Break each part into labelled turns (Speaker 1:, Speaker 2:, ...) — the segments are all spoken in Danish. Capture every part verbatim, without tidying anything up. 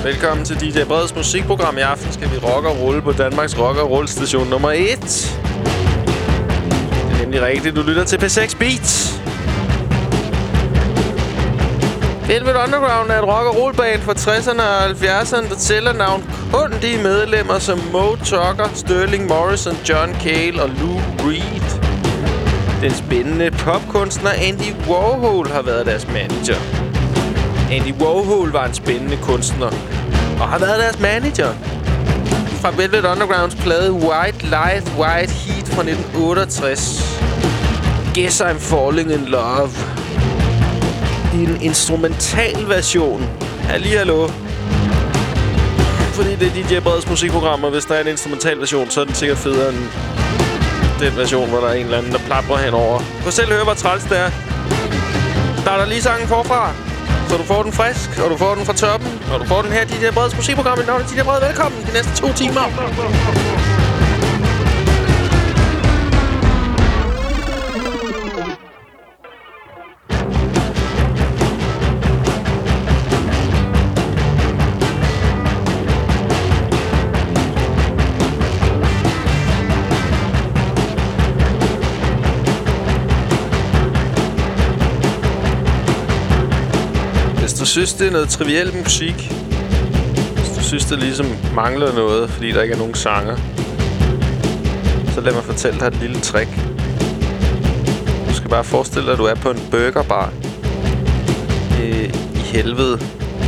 Speaker 1: Velkommen til D J Breds musikprogram. I aften skal vi rock og rulle på Danmarks rock og roll station nummer et. Det er nemlig rigtigt, du lytter til P seks Beats. Velvet Underground er et rock og roll band fra tresserne og halvfjerdserne, der tæller navn kun de medlemmer som Moe Tucker, Sterling Morrison, John Cale og Lou Reed. Den spændende popkunstner Andy Warhol har været deres manager. Andy Warhol var en spændende kunstner og har været deres manager. Fra Velvet Undergrounds plade White Light, White Heat fra nitten otteogtres. Guess I'm Falling in Love. I en instrumental version. Halli hallo. Fordi det er D J Breds musikprogram, og hvis der er en instrumental version, så er den sikkert federe end den version, hvor der er en eller anden, der plapper henover. Du kan selv høre, hvor træls det er. Starter lige sangen forfra, så du får den frisk, og du får den fra toppen, og du får den her D J Breds musikprogram. Mit navn er D J Bred. Velkommen de næste to timer. Hvis du synes, det er noget triviel musik, hvis du synes, det ligesom mangler noget, fordi der ikke er nogen sanger, så lad mig fortælle dig et lille trick. Du skal bare forestille dig, at du er på en burgerbar øh, i helvede.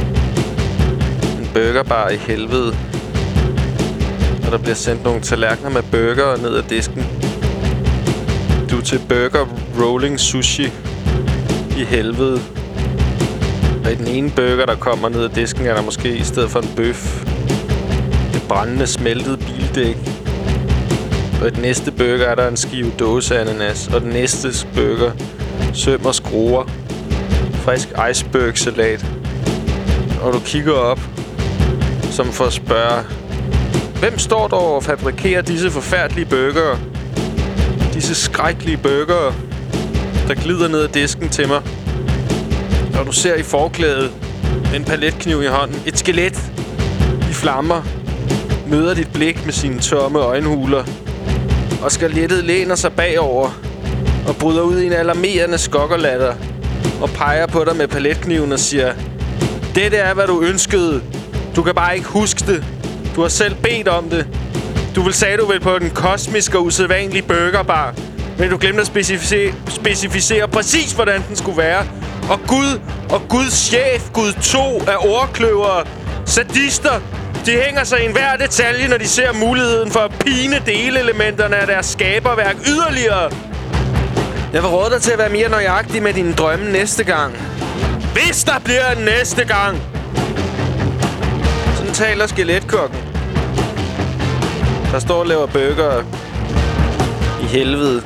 Speaker 1: En burgerbar i helvede. Og der bliver sendt nogle tallerkener med burger ned ad disken. Du er til burger rolling sushi i helvede. Og i den ene burger, der kommer ned ad disken, er der måske i stedet for en bøf et brændende smeltet bildæk. Og i den næste burger er der en skive dåseananas. Og den næste burger søm og skruer. Frisk iceberg-salat. Og du kigger op, som for at spørge, hvem står der og fabrikerer disse forfærdelige burgere? Disse skrækkelige burgere, der glider ned ad disken til mig. Og du ser i forklædet en paletkniv i hånden, et skelet i flammer, møder dit blik med sine tomme øjenhuler, og skelettet læner sig bagover og bryder ud i en alarmerende skokkerlatter og peger på dig med paletkniven og siger, dette er, hvad du ønskede. Du kan bare ikke huske det. Du har selv bedt om det. Du vil sige, du vil på den kosmiske og usædvanlige burgerbar, men du glemte at specificere, specificere præcis, hvordan den skulle være. Og Gud og Guds chef, Gud to af ordkløvere, sadister, de hænger sig i enhver detalje, når de ser muligheden for at pine delelementerne af deres skaberværk yderligere. Jeg vil råde dig til at være mere nøjagtig med dine drømme næste gang. Hvis der bliver en næste gang! Sådan taler skeletkokken, der står og laver burger i helvede.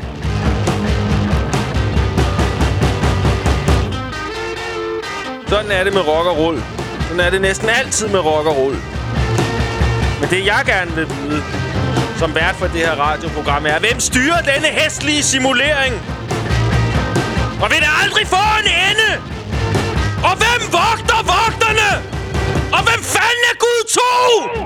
Speaker 1: Sådan er det med rock og roll. Sådan er det næsten altid med rock og roll. Men det jeg gerne vil vide, som vært for det her radioprogram, er, hvem styrer denne hæslige simulering? Og vil det aldrig få en ende? Og hvem vogter vogterne? Og hvem fanden er Gud to?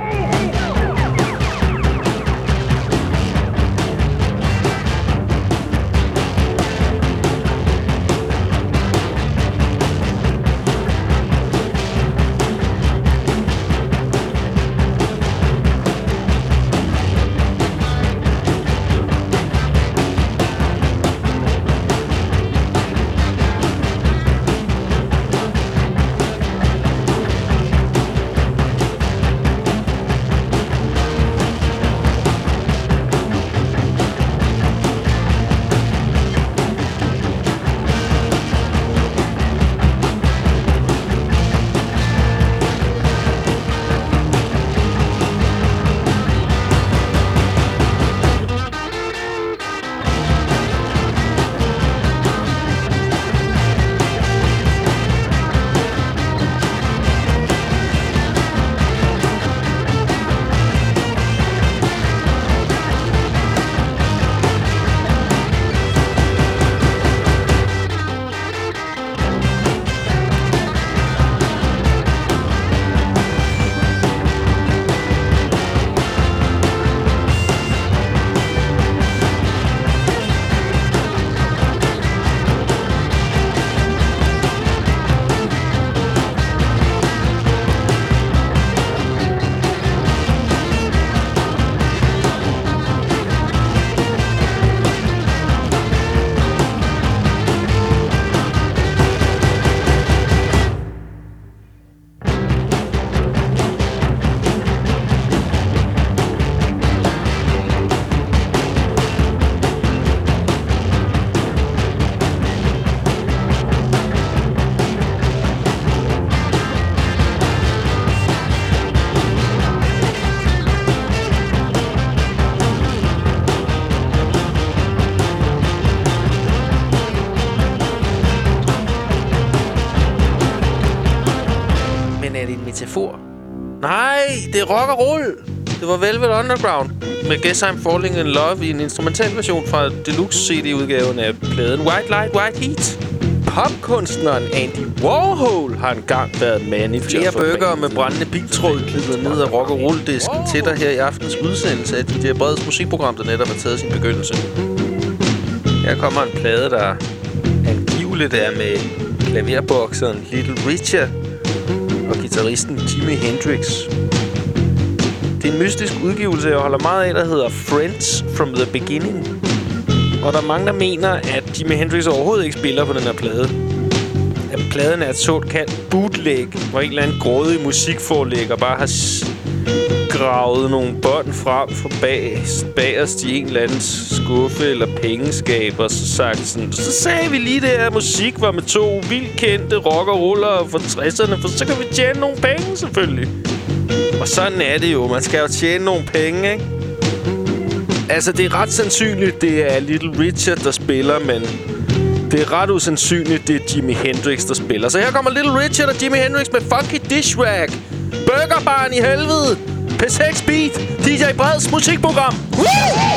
Speaker 1: Men er det en metafor? Nej, det er rock og roll. Det var Velvet Underground med Guess I'm Falling in Love i en instrumental version fra Deluxe C D-udgaven af pladen White Light, White Heat. Popkunstneren Andy Warhol har engang været manager. Flere burger med brændende biltråd glider ned af rock og roll-disken til dig her i aftens udsendelse af D J Breds musikprogram, der netop har taget sin begyndelse. Her kommer en plade, der angiveligt er med klaverbokseren Little Richard og guitaristen Jimi Hendrix. Det er en mystisk udgivelse, jeg holder meget af, der hedder Friends from the Beginning. Og der er mange, der mener, at Jimi Hendrix overhovedet ikke spiller på den her plade. At pladen er et såkaldt bootleg, hvor en eller anden grådig musikforlægger bare har gravet nogle bånd frem fra bag, bagerst i en eller anden skuffe eller pengeskab, og så sagt sådan, så sagde vi lige, det her musik var med to vildt kendte rock og rollere fra tresserne, for så kan vi tjene nogle penge selvfølgelig. Og sådan er det jo. Man skal jo tjene nogle penge, ikke? Altså, det er ret sandsynligt, det er Little Richard, der spiller, men det er ret usandsynligt, det er Jimi Hendrix, der spiller. Så her kommer Little Richard og Jimi Hendrix med Funky Dish Rag. Burgerbarn i helvede. P seks Beat. D J Breds musikprogram. Woo!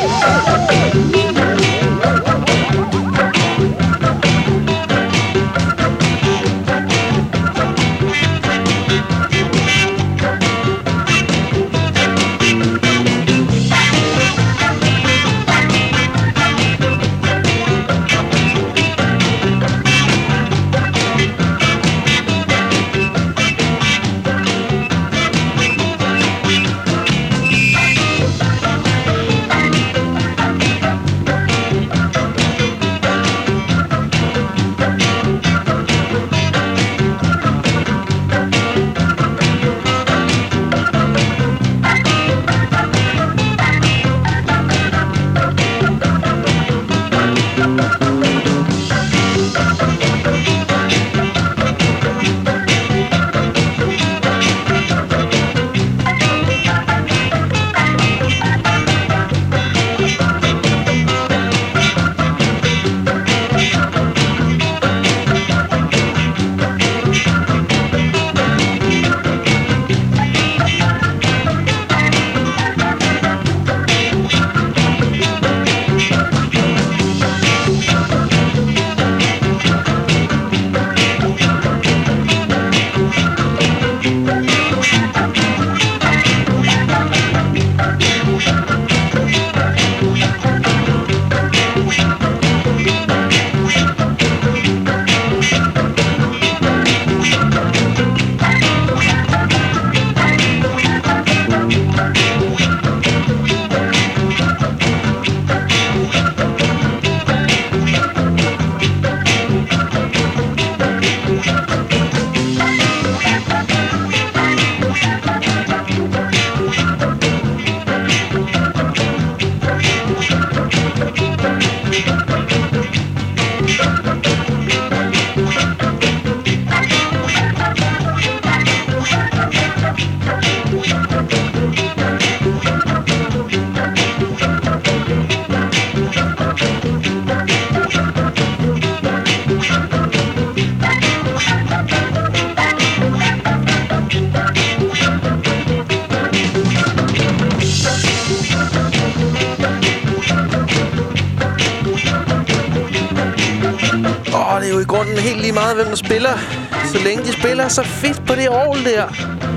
Speaker 1: Hvem der spiller, så længe de spiller så fedt på det orgel der.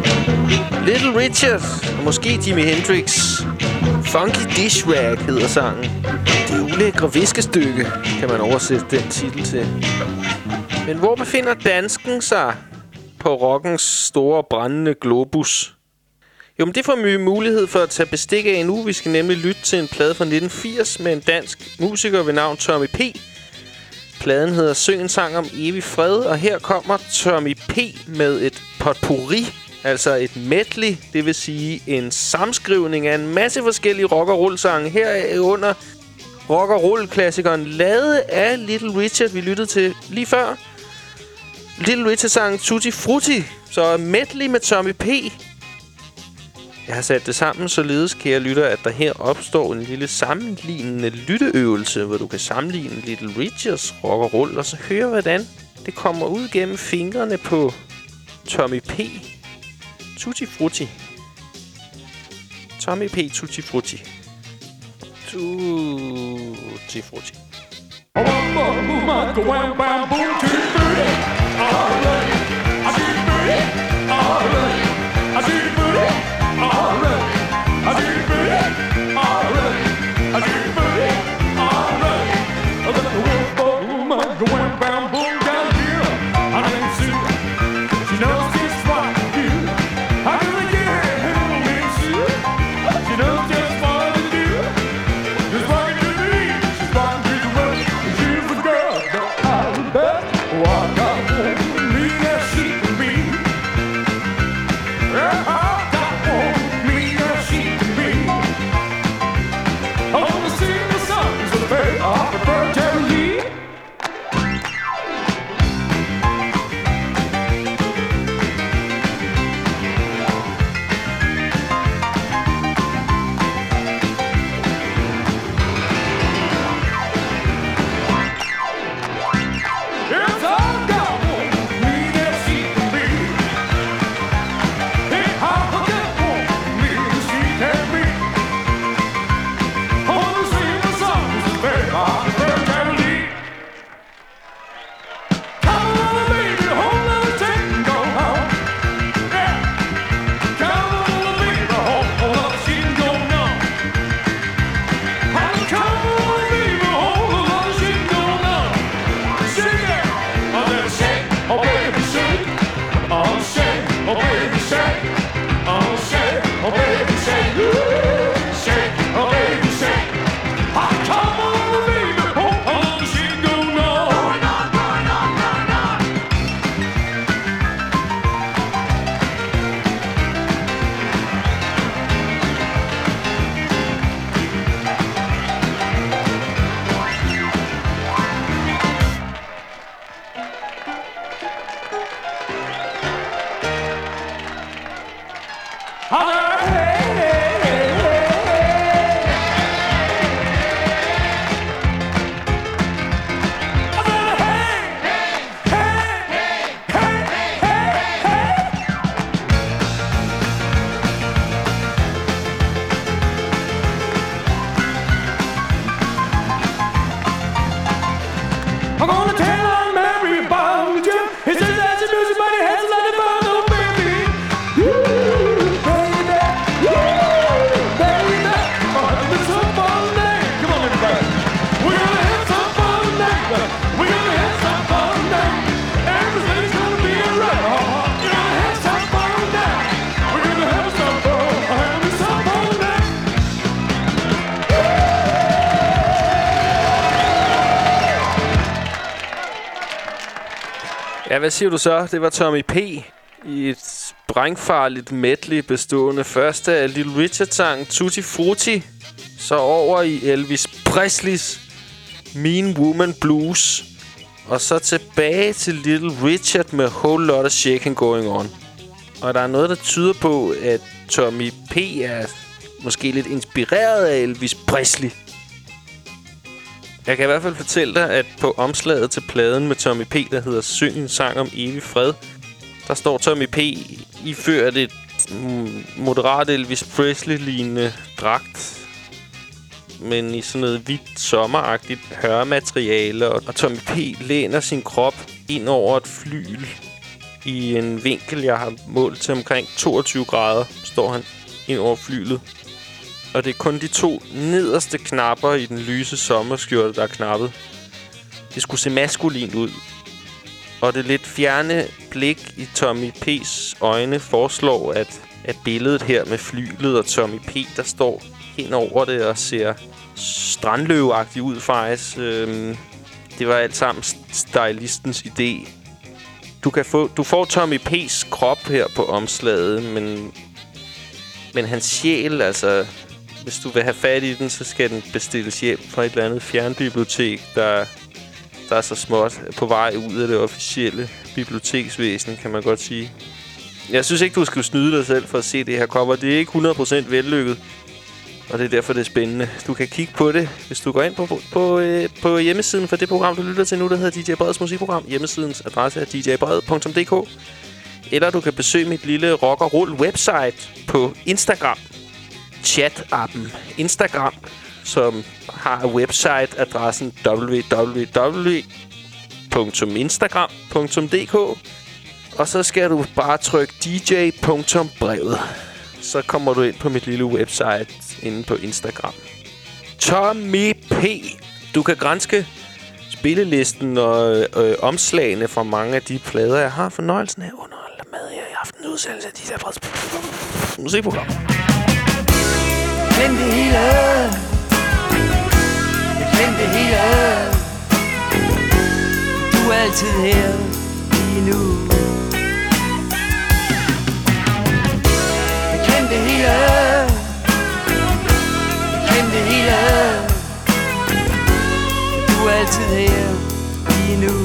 Speaker 1: Little Richard og måske Jimi Hendrix. Funky Dish Rag hedder sangen. Det ulækre viskestykke kan man oversætte den titel til. Men hvor befinder dansken sig på rockens store brændende globus? Jo, men det får vi mulighed for at tage bestik af nu. Vi skal nemlig lytte til en plade fra nitten firs med en dansk musiker ved navn Tommy P. Pladen hedder Søg en sang om evig fred, og her kommer Tommy P. med et potpourri, altså et medley, det vil sige en samskrivning af en masse forskellige rock- og roll-sange. Herunder rock- og roll-klassikeren lavet af Little Richard, vi lyttede til lige før. Little Richard-sangen Tutti Frutti, så medley med Tommy P. Jeg har sat det sammen, således, kære lytter, at der her opstår en lille sammenlignende lytteøvelse, hvor du kan sammenligne Little Richards rock og roll, og så høre, hvordan det kommer ud gennem fingrene på Tommy P. Tutti Frutti. Tommy P. Tutti Frutti. Tutti Frutti. Ja, hvad siger du så? Det var Tommy P. i et sprængfarligt medley bestående først af Little Richard-sang Tutti Frutti, så over i Elvis Presleys Mean Woman Blues, og så tilbage til Little Richard med Whole Lotta Shaking Going On. Og der er noget, der tyder på, at Tommy P. er måske lidt inspireret af Elvis Presley. Jeg kan i hvert fald fortælle dig, at på omslaget til pladen med Tommy P., der hedder Syng en sang om evig fred, der står Tommy P. iført et moderat Elvis Presley-lignende dragt, men i sådan noget hvidt sommeragtigt hørmateriale, og Tommy P. læner sin krop ind over et flyl i en vinkel, jeg har målt til omkring toogtyve grader, står han ind over flylet. Og det er kun de to nederste knapper i den lyse sommerskjorte, der er knappet. Det skulle se maskulint ud. Og det lidt fjerne blik i Tommy P's øjne foreslår, at, at billedet her med flylet og Tommy P., der står hen over det og ser strandløveagtigt ud faktisk. Øhm, det var alt sammen stylistens idé. Du, kan få, du får Tommy P's krop her på omslaget, men, men hans sjæl, altså... Hvis du vil have fat i den, så skal den bestilles hjem fra et eller andet fjernbibliotek, der, der er så småt på vej ud af det officielle biblioteksvæsen, kan man godt sige. Jeg synes ikke, du skal snyde dig selv for at se det her cover. Det er ikke hundrede procent vellykket, og det er derfor, det er spændende. Du kan kigge på det, hvis du går ind på, på, på, øh, på hjemmesiden for det program, du lytter til nu, der hedder D J Breds musikprogram. Hjemmesidens adresse er d j bred punktum d k. Eller du kan besøge mit lille rock og roll website på Instagram. Chat-appen Instagram, som har website-adressen w w w punktum instagram punktum d k. Og så skal du bare trykke d j punktum brevet. Så kommer du ind på mit lille website inde på Instagram. Tommy P. Du kan granske spillelisten og øh, omslagene fra mange af de plader, jeg har fornøjelsen af at underholde med i aftens udsendelse af de der musikprogrammer.
Speaker 2: Glem det hele. Glem det hele. Du er altid her lige nu. Glem det hele. Glem det hele. Du er altid her lige nu.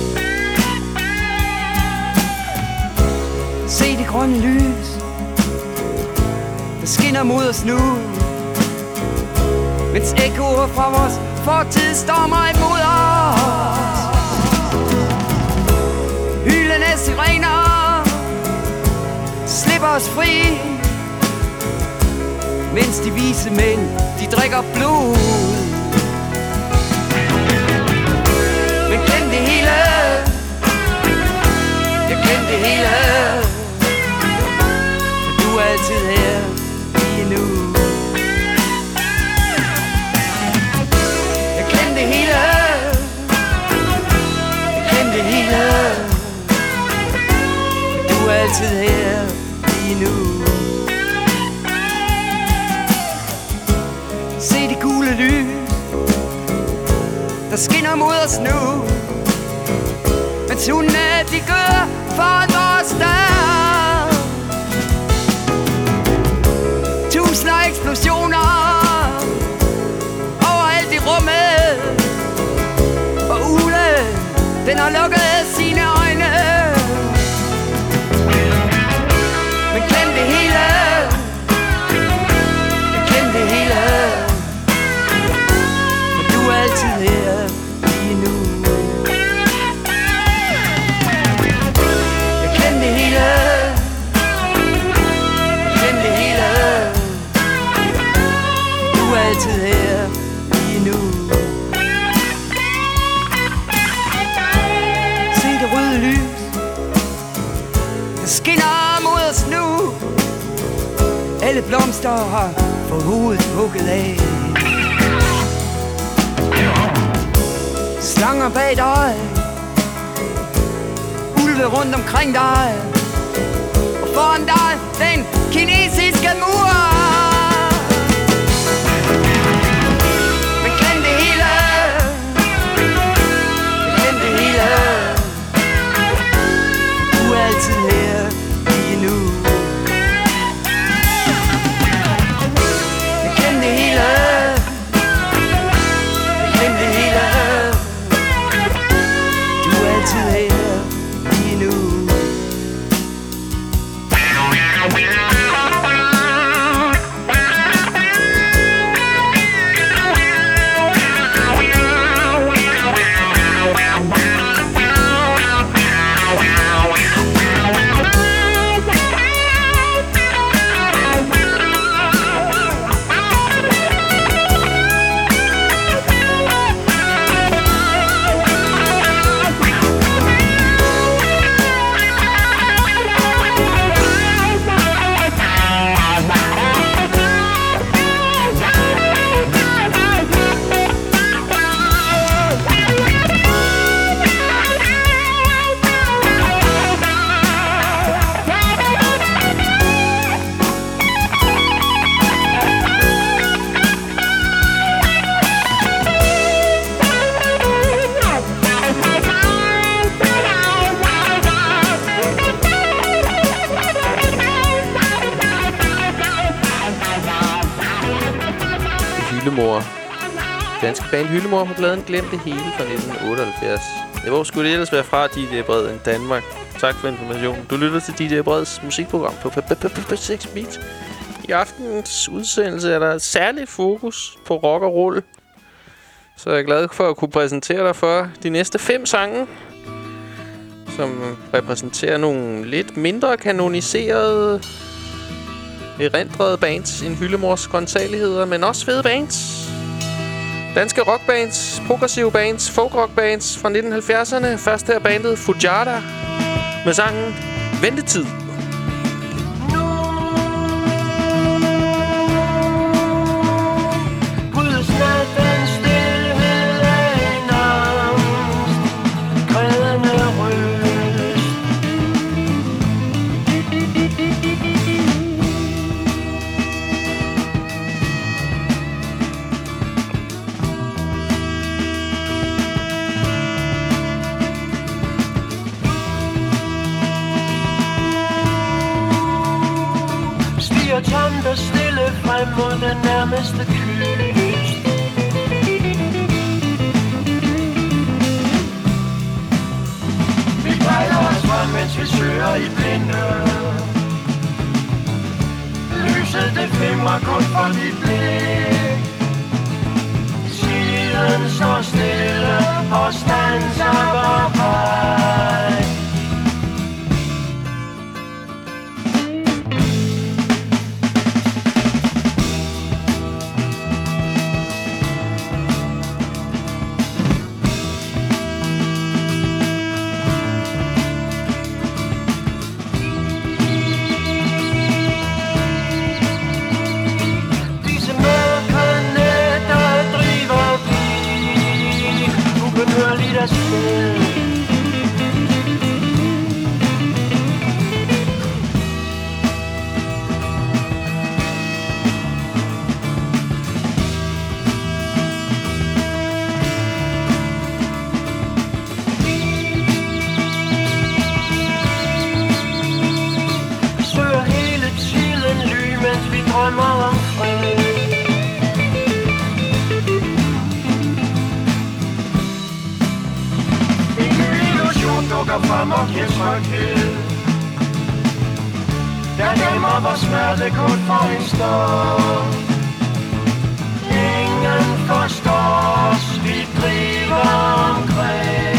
Speaker 2: Se det grønne lys, der skinner mod os nu, mens ekkoer fra vores fortid stormer imod os. Hylende sirener slipper os fri, mens de vise mænd, de drikker blod. Men glem det hele. Jeg glem det hele. For du er altid her lige nu. Jeg glem det hele. Jeg glem det hele. For du er altid her lige nu. Se de gule lys, der skinner mod os nu, mens hundene de gør foran vores dør. Tusinder eksplosioner overalt i rummet, og Ule, den har lukket sine øjne. Men glem det hele. Glem det hele. For du er altid her lige nu. Jeg glem det hele. Glem det hele. Du er altid her lige nu. Se det røde lys, der skinner mod os nu. Alle blomster har fået hovedet hugget af. Slanger bag dig, ulve rundt omkring dig, og foran dig den kinesiske mur. Men glem det hele. Glem det hele. Du er altid her lige nu. Glem det hele. Glem det hele. Du er altid her lige nu.
Speaker 1: Hyllemor. Danske band Hyllemor på pladen Glem det hele fra nitten otteoghalvfjerds. Ja, hvor skulle det ellers være fra D J Bred end Danmark? Tak for informationen. Du lytter til D J Breds musikprogram på seks Beat. I aftenens udsendelse er der et særligt fokus på rock og roll. Så jeg er glad for at kunne præsentere dig for de næste fem sange, som repræsenterer nogle lidt mindre kanoniserede, erindrede bands end Hyldemors grøntsageligheder, men også fede bands. Danske rockbands, progressive bands, folkrockbands fra nitten halvfjerdserne. Først her bandet Fujada med sangen Ventetid.
Speaker 3: Tomt og stille frem mod den nærmeste kyst. Vi pejler os frem, mens vi søger i blinde. Lyset det flimrer kun for dit blik. Tiden står stille og standser på vej.
Speaker 4: frem og giver tryghed. Jeg gemmer vores smerte kun for en stund. Ingen forstår os, vi driver omkring.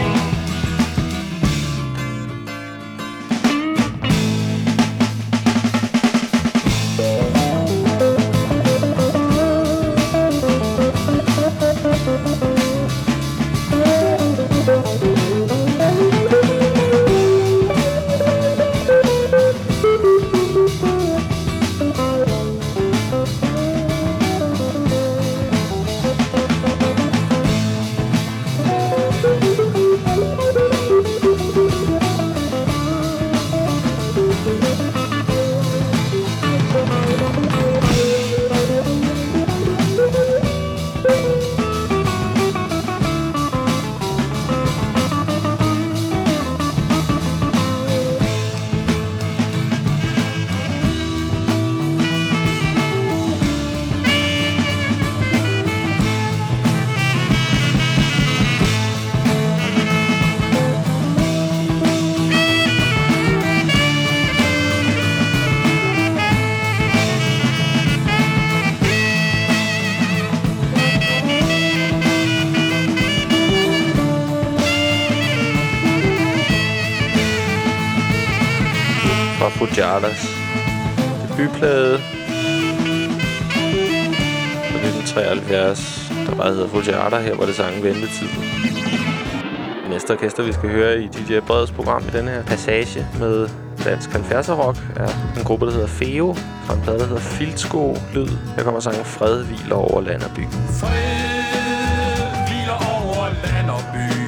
Speaker 1: Fujadas debutplade fra nitten treoghalvfjerds, der bare hedder Fujada. Her var det sangen Ventetid. Næste orkester, vi skal høre i D J Breds program i denne her passage med dansk halvfjerdser rock, er en gruppe, der hedder Feo, fra en plade, der hedder Filtsko Lyd. Her kommer sangen Fred hviler over land og by.
Speaker 5: Fred hviler over land og by.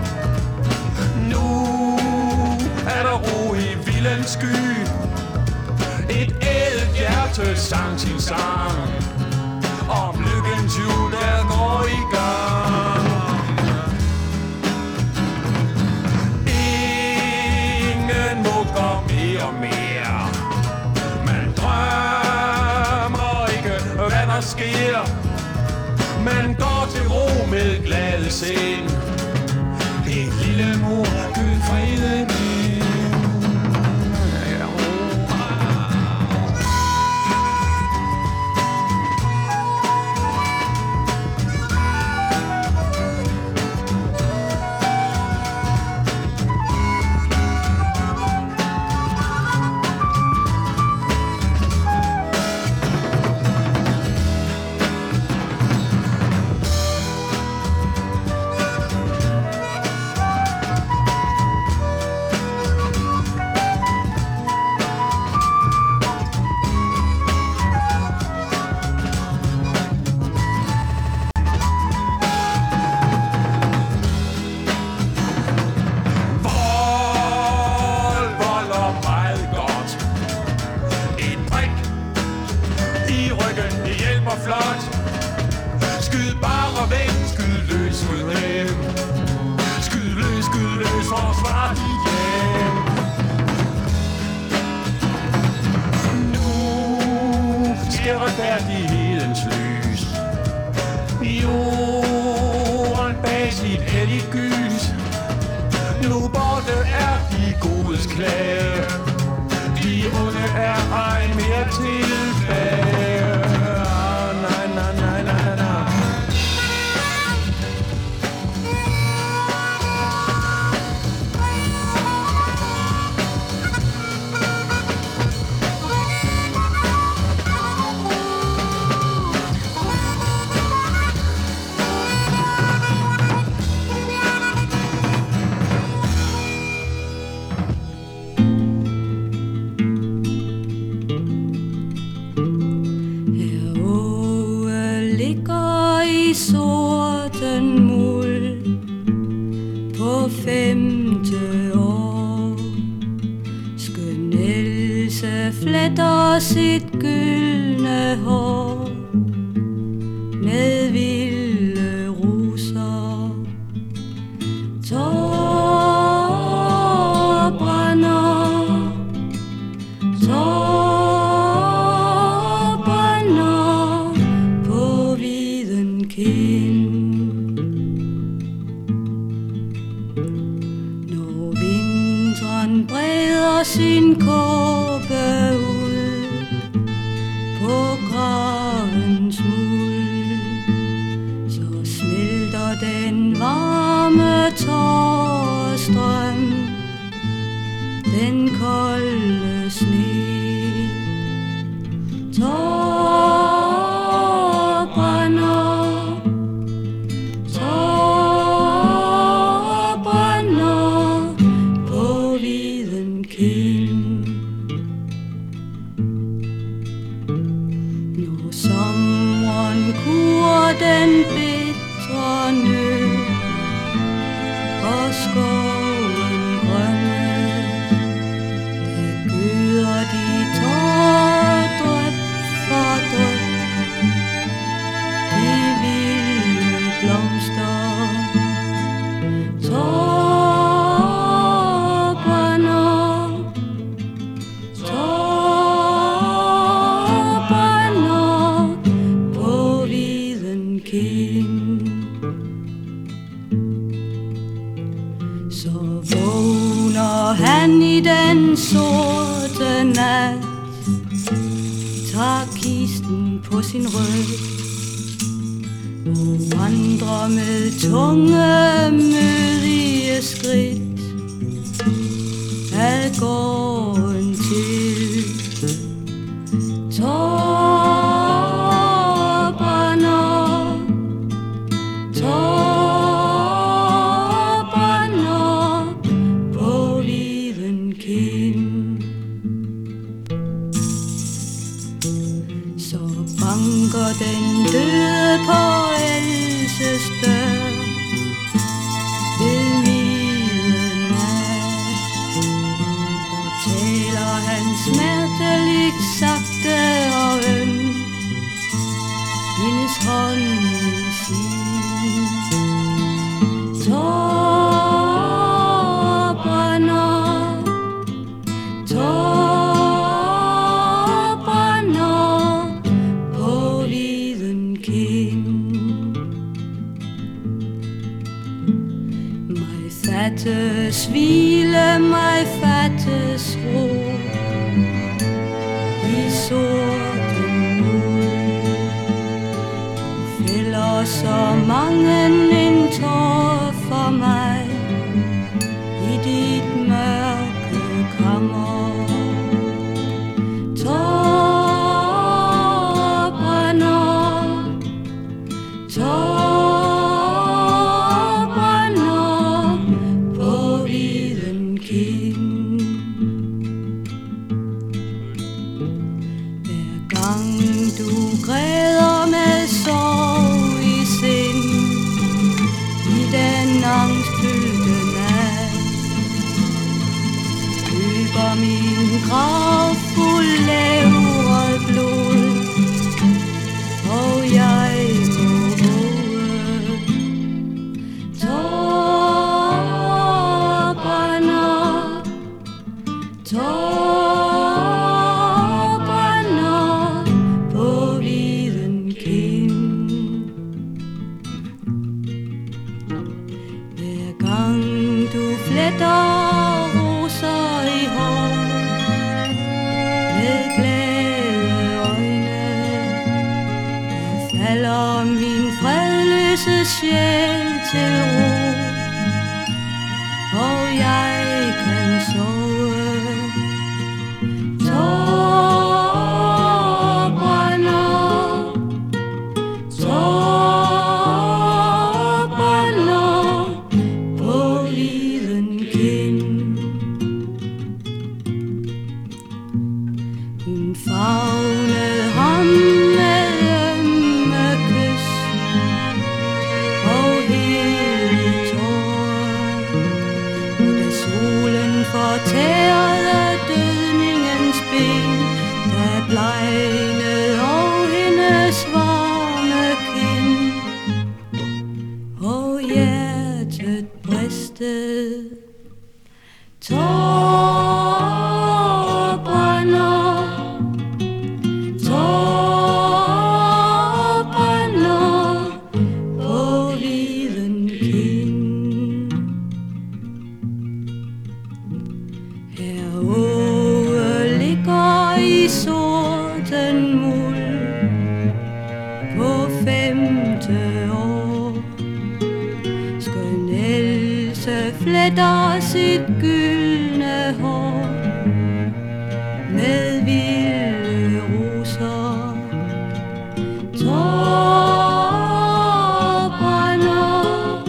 Speaker 5: Nu er der ro i vildens sky. Et ædelt hjerte sang sin sang om lykkens hjul, der går i gang. Ingen mukker mere og mere. Man drømmer ikke, hvad der sker. Man går til ro med glade sind. Et lille mor, Gud freden i. retfærdighedens lys. Jorden bag sit helligt gys. Nu borte er de godes klage. De onde er ej mere tilbage. Ah, nej, nej, nej, nej, nej.
Speaker 6: Sorten muld på femte år. Skøn Else fletter sit gyldne hår med vilde roser. Tårer brænder, tårer brænder på viden kind. Breder sin kåbe ud på gravens muld, så smelter den varme tårestrøm, den kolde sne. Tårer brænder, tårer brænder på viden kind. Når sommeren kurer den bitre nød og skoven grønne, der gøder de tårer dryp for dryp, de vilde blomster. Tårer brænder, tårer brænder på viden kind. Så vågner han i den sorte nat, tager kisten på sin ryg og vandrer med tunge mødige skridt ad gården til. Tårer brænder, tårer brænder på viden kind. Så banker den døde på Elses dør ved midnat, og taler han smerteligt sagte og øm, hendes hånd i sin. Tårer brænder, tårer brænder på viden kind. Mig fattes hvile, mig fattes ro i sorten muld. Du fælder så mange en tår for mig i dit mørke kammer. Tårer brænder, tårer brænder på viden kind. Hver gang du græder med sorg i sind i den angstfyldte nat, løber min grav fuld levret blod, og jeg må våge. Tårer brænder, tårer brænder på viden. sjæl til ro, og jeg kan sove. Tårer brænder, tårer brænder på liden kind. Hun favnede ham med ømme kys og hele tårer, og da solen fortærede dødningens ben, der blegnede og hendes varme kind, og hjertet bristede. Tårer brænder, tårer brænder på liden kind. Herude ligger i sorten muld på femte år. Skøn Else fletter sit gyldne hår med vilde roser. Tårer brænder,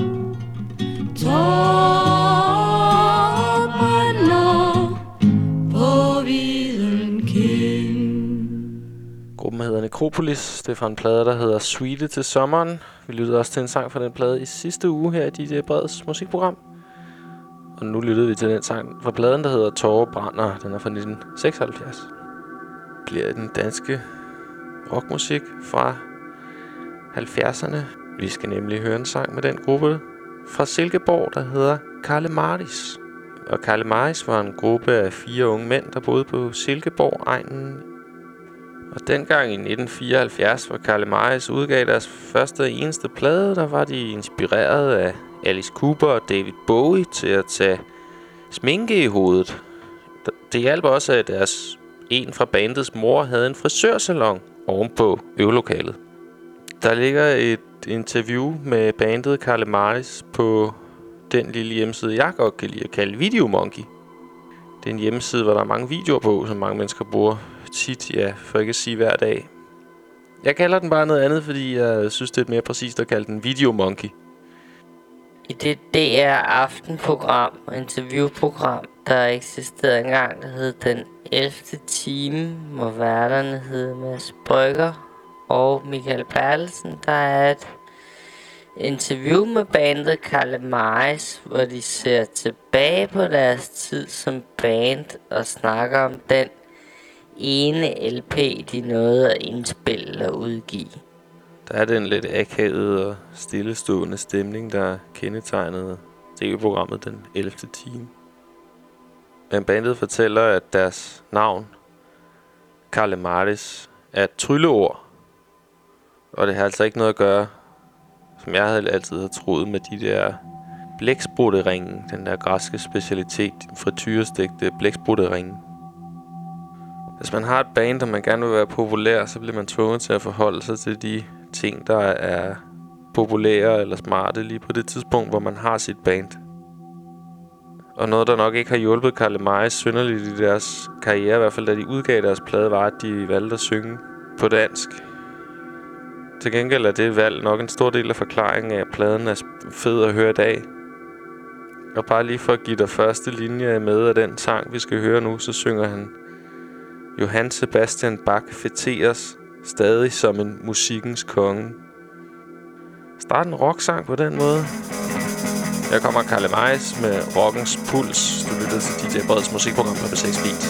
Speaker 6: tårer brænder på viden kind.
Speaker 1: Gruppen hedder Necropolis. Det er fra en plade, der hedder Suite til sommeren. Vi lyttede også til en sang fra den plade i sidste uge her i D J Breds musikprogram. Og nu lyttede vi til den sang fra pladen, der hedder Tårer brænder. Den er fra nitten seksoghalvfjerds. Bliver den danske rockmusik fra halvfjerdserne. Vi skal nemlig høre en sang med den gruppe fra Silkeborg, der hedder Kalemaris. Og Kalemaris var en gruppe af fire unge mænd, der boede på Silkeborg-egnen. Og dengang i nitten fireoghalvfjerds, hvor Kalemaris udgav deres første og eneste plade, der var de inspireret af Alice Cooper og David Bowie til at tage sminke i hovedet. Det hjalp også, at deres en fra bandets mor havde en frisørsalon ovenpå øvelokalet. Der ligger et interview med bandet Kalemaris på den lille hjemmeside, jeg godt kan lide at kalde Videomonkey. Det er en hjemmeside, hvor der er mange videoer på, som mange mennesker bruger tit, ja, for ikke at sige hver dag. Jeg kalder den bare noget andet, fordi jeg synes, det er mere præcist at kalde den Videomonkey.
Speaker 7: I det D R aftenprogram og interviewprogram, der eksisterede engang, der hed Den ellevte time, hvor værterne hed Mads Brygger og Michael Bertelsen. Der er et interview med bandet Kalemaris, hvor de ser tilbage på deres tid som band og snakker om den ene L P, de nåede at indspille og udgive.
Speaker 1: Der er den lidt akavede og stillestående stemning, der kendetegnede T V-programmet Den ellevte time. Men bandet fortæller, at deres navn, Kalemaris, er et trylleord. Og det har altså ikke noget at gøre, som jeg havde altid havde troet, med de der blæksprutterringe, den der græske specialitet, frityrestegte blæksprutterringe. Hvis man har et band, og man gerne vil være populær, så bliver man tvunget til at forholde sig til de ting, der er populære eller smarte lige på det tidspunkt, hvor man har sit band. Og noget, der nok ikke har hjulpet Kalemaris synderligt i deres karriere, i hvert fald da de udgav deres plade, var, at de valgte at synge på dansk. Til gengæld er det valg nok en stor del af forklaringen af, at pladen er fed at høre i dag. Og bare lige for at give dig første linje med af den sang, vi skal høre nu, så synger han: Johann Sebastian Bach feteres stadig som en musikkens konge. Start en rocksang på den måde. Her kommer Kalemaris med rockens puls. Du lytter til D J Breds musikprogram på B seks Beat.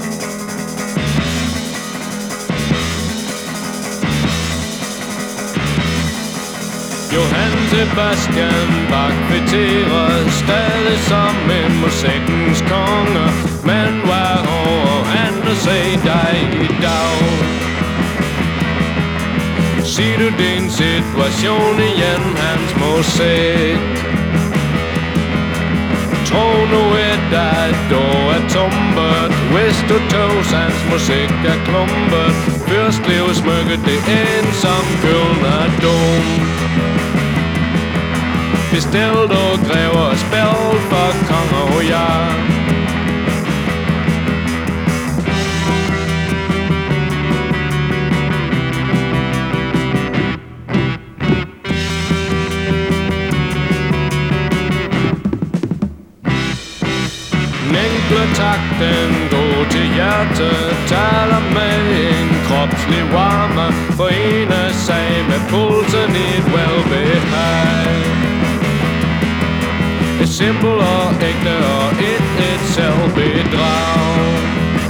Speaker 5: Johann Sebastian Bach feterer stadig som en musikkens konge. Men hvad over andre se dig i dag? Sig du din situation igen, hans musik? Tro nu et, at du er tumpet, hvis du tås hans musik er klumpet. Fyrstliv smykket det ensom gyldne dom. bestilt og grever spil for konger og jeg. Takten går til hjertet, taler med en kropslig varme, forener sig med pulsen i et velbehag. Et simpelt og ægte og et, et selvbedrag.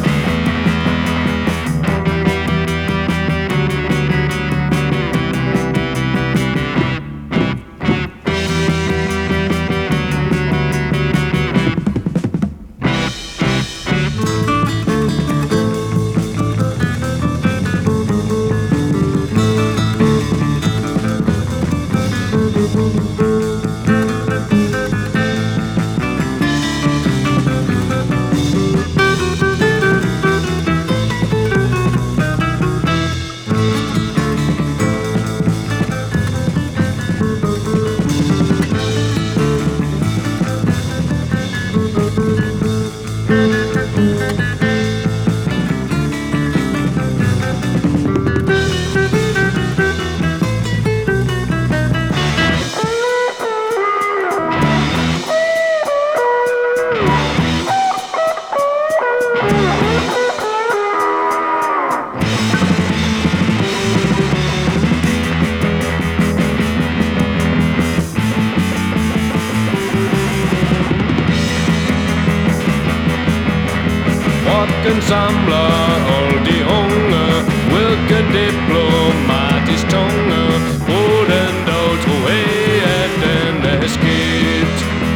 Speaker 5: Rocken samler alle de unge, hvilken diplomatisk tunge. Brug den dog, tro jeg, at den er skidt.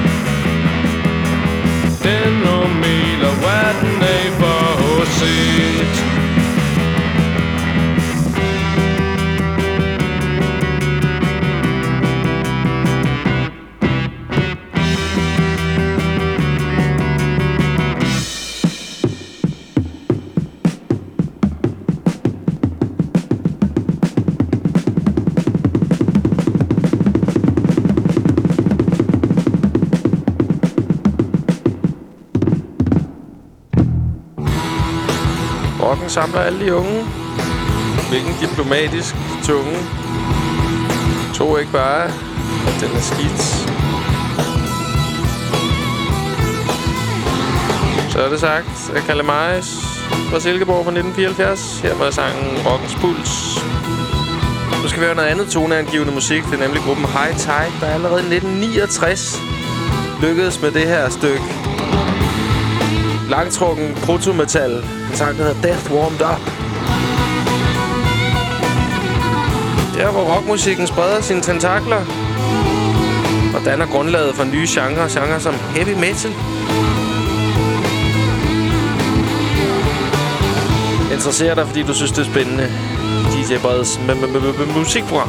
Speaker 5: Den umiler, hvad den er for set.
Speaker 1: Rocken samler alle de unge. Hvilken diplomatisk tunge. Tro ikke bare, at den er skidt. Så er det sagt af Kalle Majs fra Silkeborg fra nitten fireoghalvfjerds. Her var sangen Rockens Puls. Nu skal vi høre noget andet toneangivende musik. Det er nemlig gruppen High Tide, der allerede i nitten niogtres lykkedes med det her stykke. Langtrukken proto-metal. En sang, der hedder Death Warmed Up. Der, hvor rockmusikken spreder sine tentakler og danner grundlaget for nye genrer, genrer som heavy metal. Interesserer dig, fordi du synes, det er spændende. D J Breds musikprogram.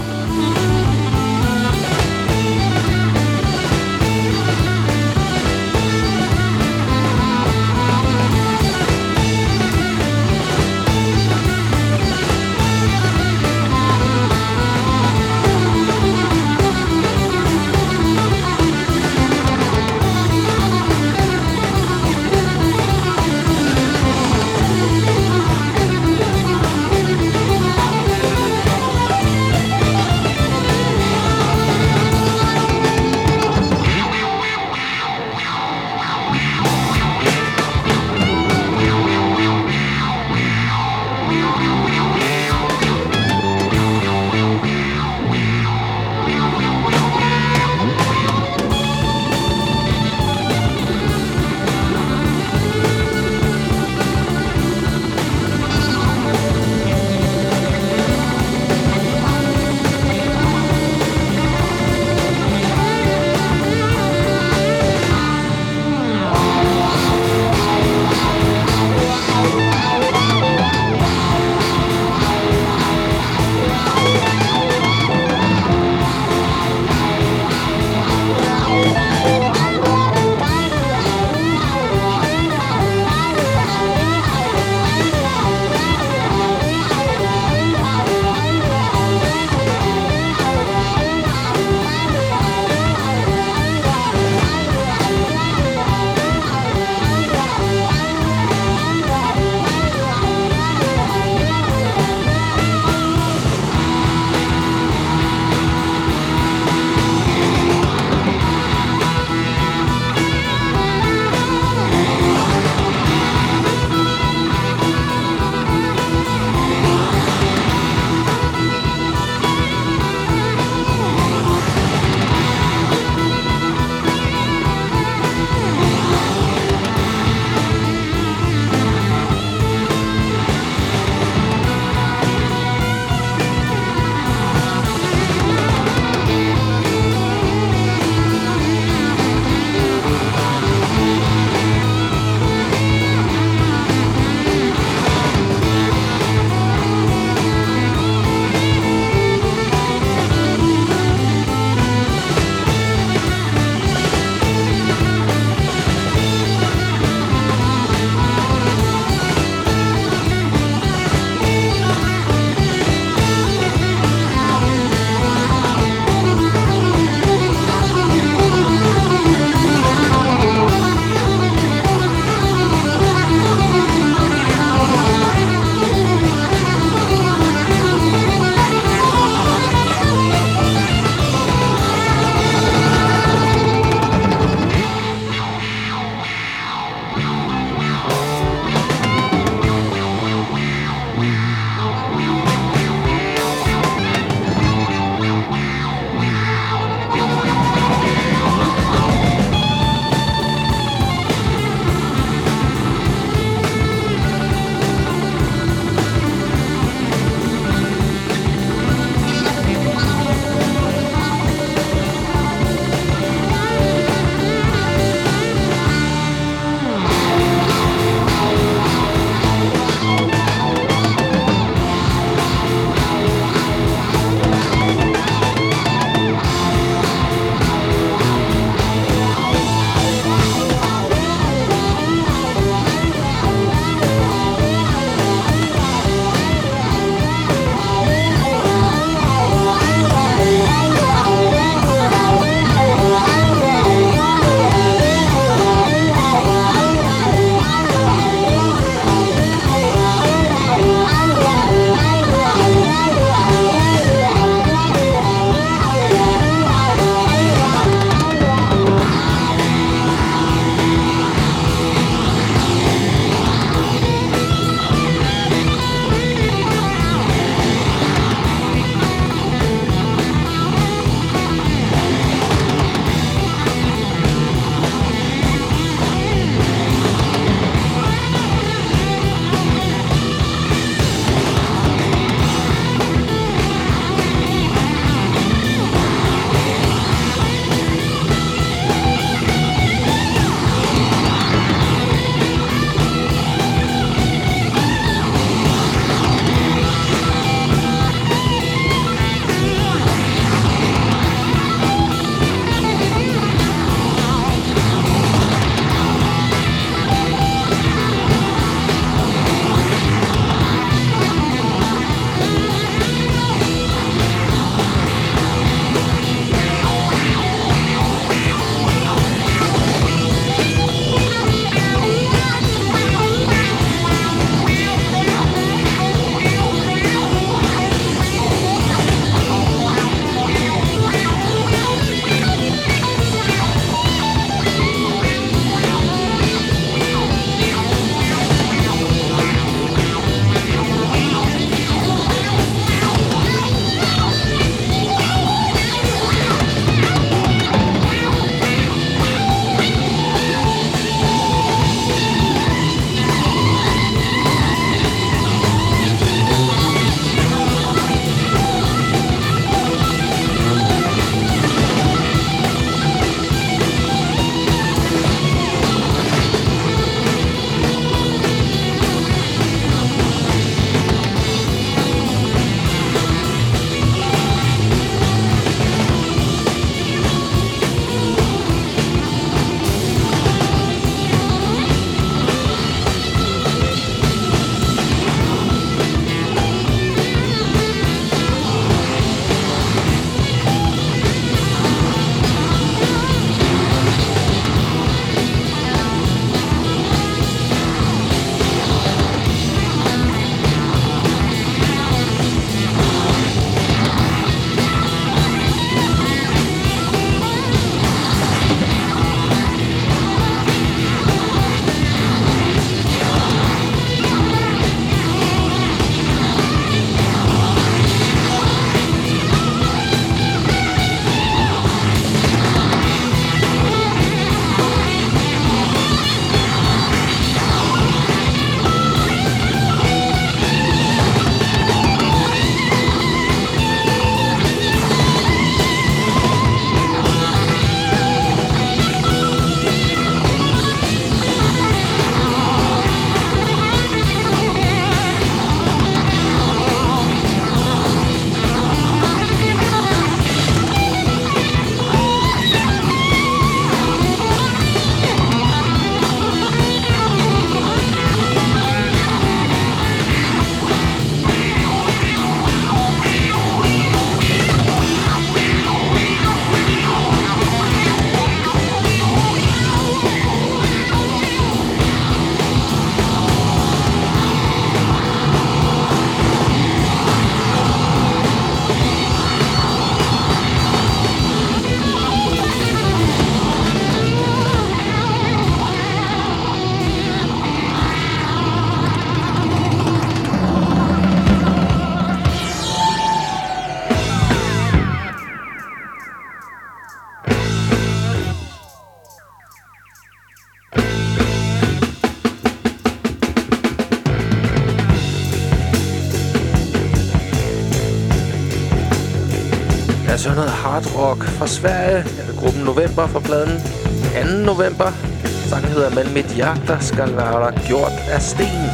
Speaker 1: Så noget hard rock fra Sverige. Det er gruppen November fra pladen anden november. Sangen hedder Men mit hjerte skal være gjort af sten.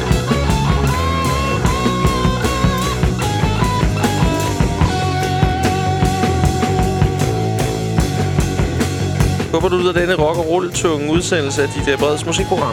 Speaker 1: Håber du ud af denne rock- og rulletunge udsendelse af dit Breds musikprogram.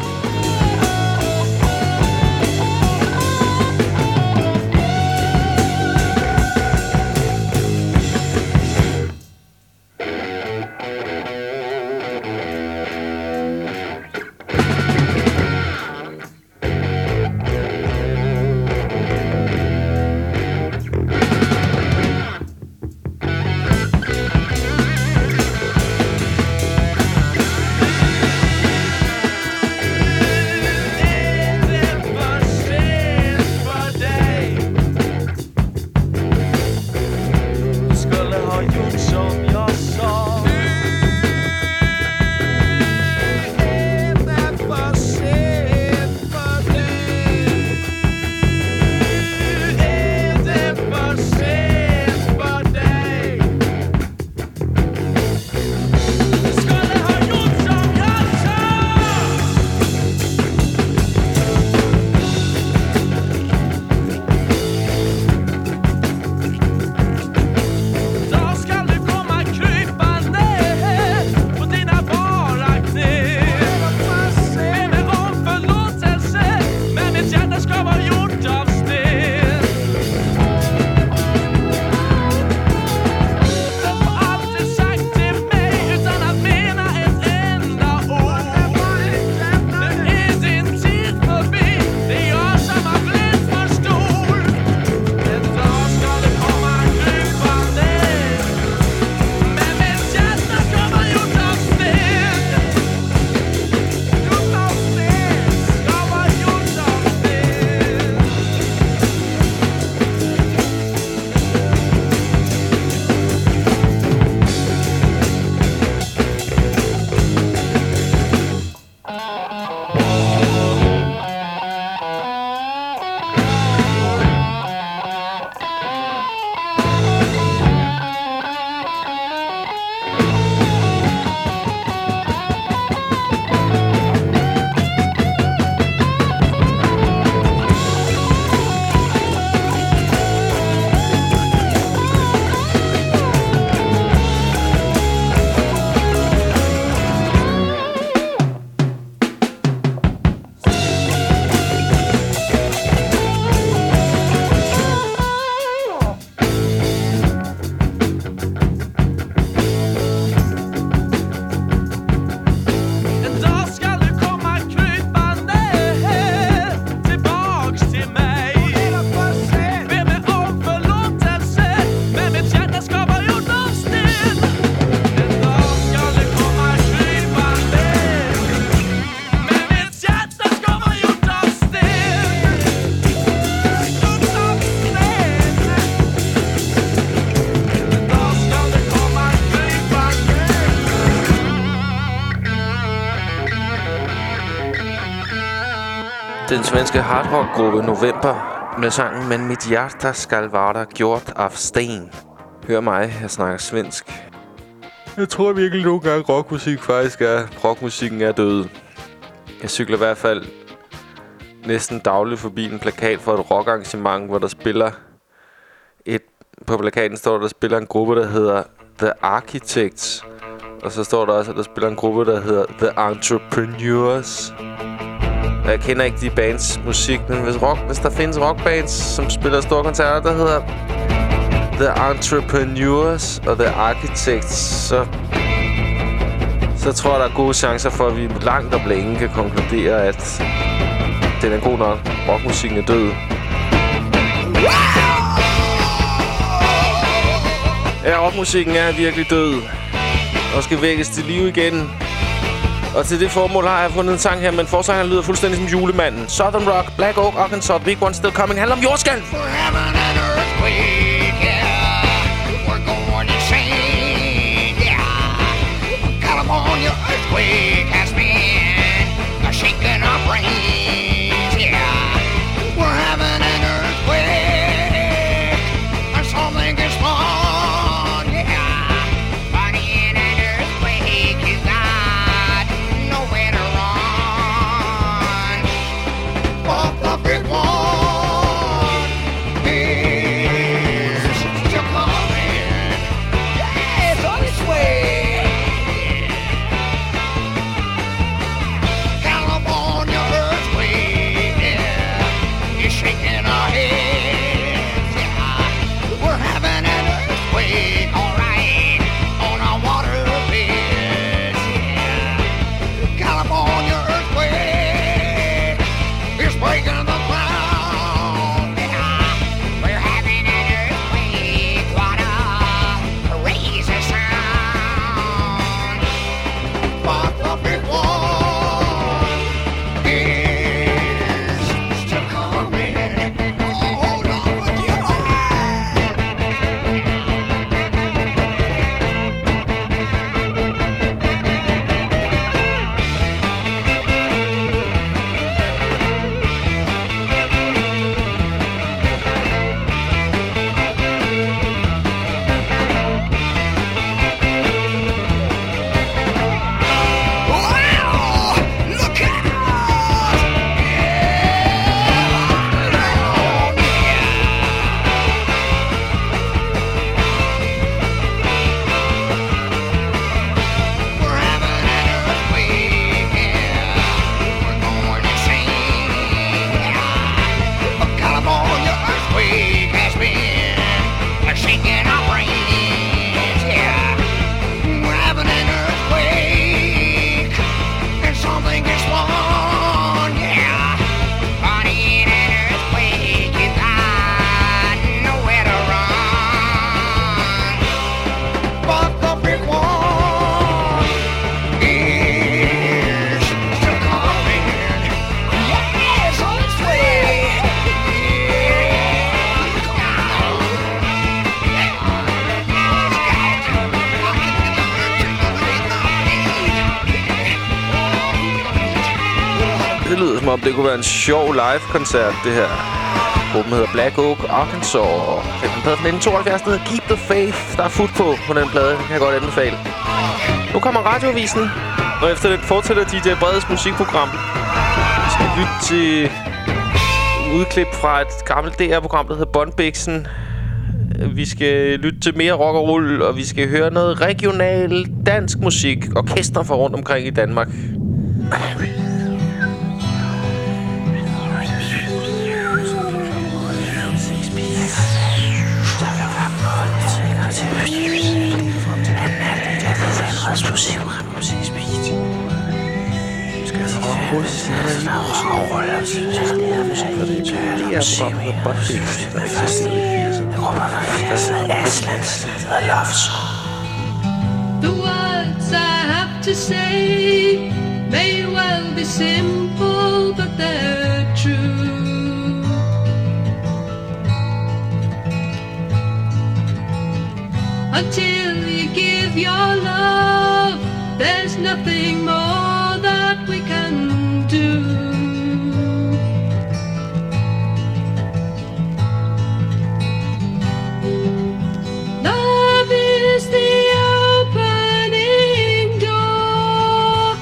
Speaker 1: Den svenske hardrock-gruppe November med sangen Men mit hjerte skal være gjort af sten. Hør mig, jeg snakker svensk. Jeg tror virkelig nogle gange rockmusik faktisk er... Rockmusikken er død. Jeg cykler i hvert fald næsten dagligt forbi en plakat for et rockarrangement, hvor der spiller et... På plakaten står der, der spiller en gruppe, der hedder The Architects. Og så står der også, at der spiller en gruppe, der hedder The Entrepreneurs. Jeg kender ikke de bands musik, men hvis, rock, hvis der findes rockbands, som spiller store koncerter, der hedder The Entrepreneurs og The Architects, så, så tror jeg, der er gode chancer for, at vi langt og længe kan konkludere, at den er god nok. Rockmusikken er død. Ja, rockmusikken er virkelig død og skal vækkes til liv igen. Og til det formål har jeg fundet en sang her, men forsangeren lyder fuldstændig som Julemanden. Southern Rock, Black Oak, Arkansas, Big One Still Coming. Handler om jordskælv.
Speaker 8: We're having an earthquake, yeah. We're going insane, yeah. California earthquake has been shaking our brains, yeah. We're having an earthquake, and something is wrong, yeah.
Speaker 1: om det kunne være en sjov live-koncert, det her. Gruppen hedder Black Oak Arkansas. Det er en plade fra nitten tooghalvfjerds, der hedder Keep the Faith. Der er fut på på den plade. Det kan jeg godt anbefale. Nu kommer Radioavisen, og efter det fortsætter D J Breds musikprogram. Vi skal lytte til udklip fra et gammelt D R-program, der hedder Bondbiksen. Vi skal lytte til mere rock og roll, og vi skal høre noget regional dansk musik. Orkester fra rundt omkring i Danmark.
Speaker 6: The words I have to say may well be simple, but they're true. Until you give your love, there's nothing more that we can do. Love is the opening door.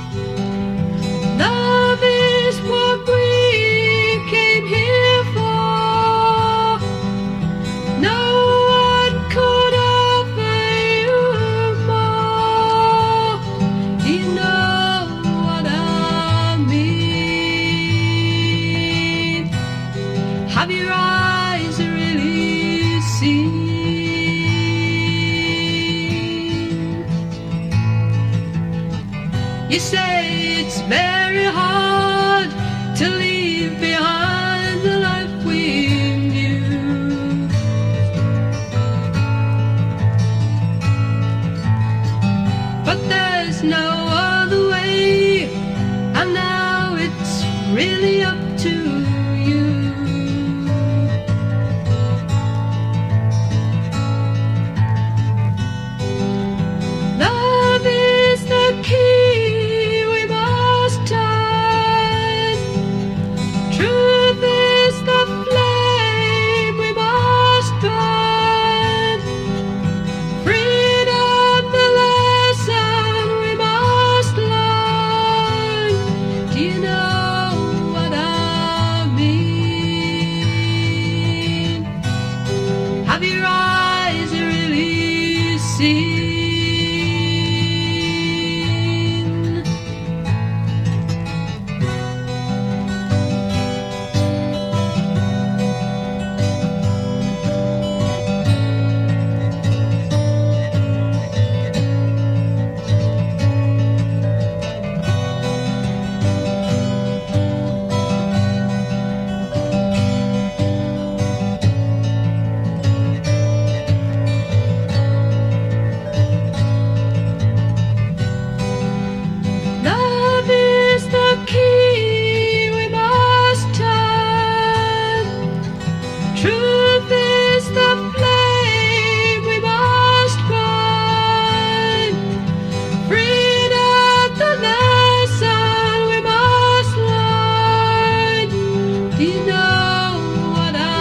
Speaker 6: Love is what we came here for. No one could offer you more. You know what I mean. Have your eyes really seen? You say it's very hard to leave behind the life we knew. But there's no other way, and now it's really up to you. Love is the key we must turn. Truth is the flame we must burn. Freedom the lesson we must learn. Do you know what I mean? Have your eyes really seen? Love is the key we must turn. Truth is the flame we must burn. Freedom the lesson we must learn. Do you know what I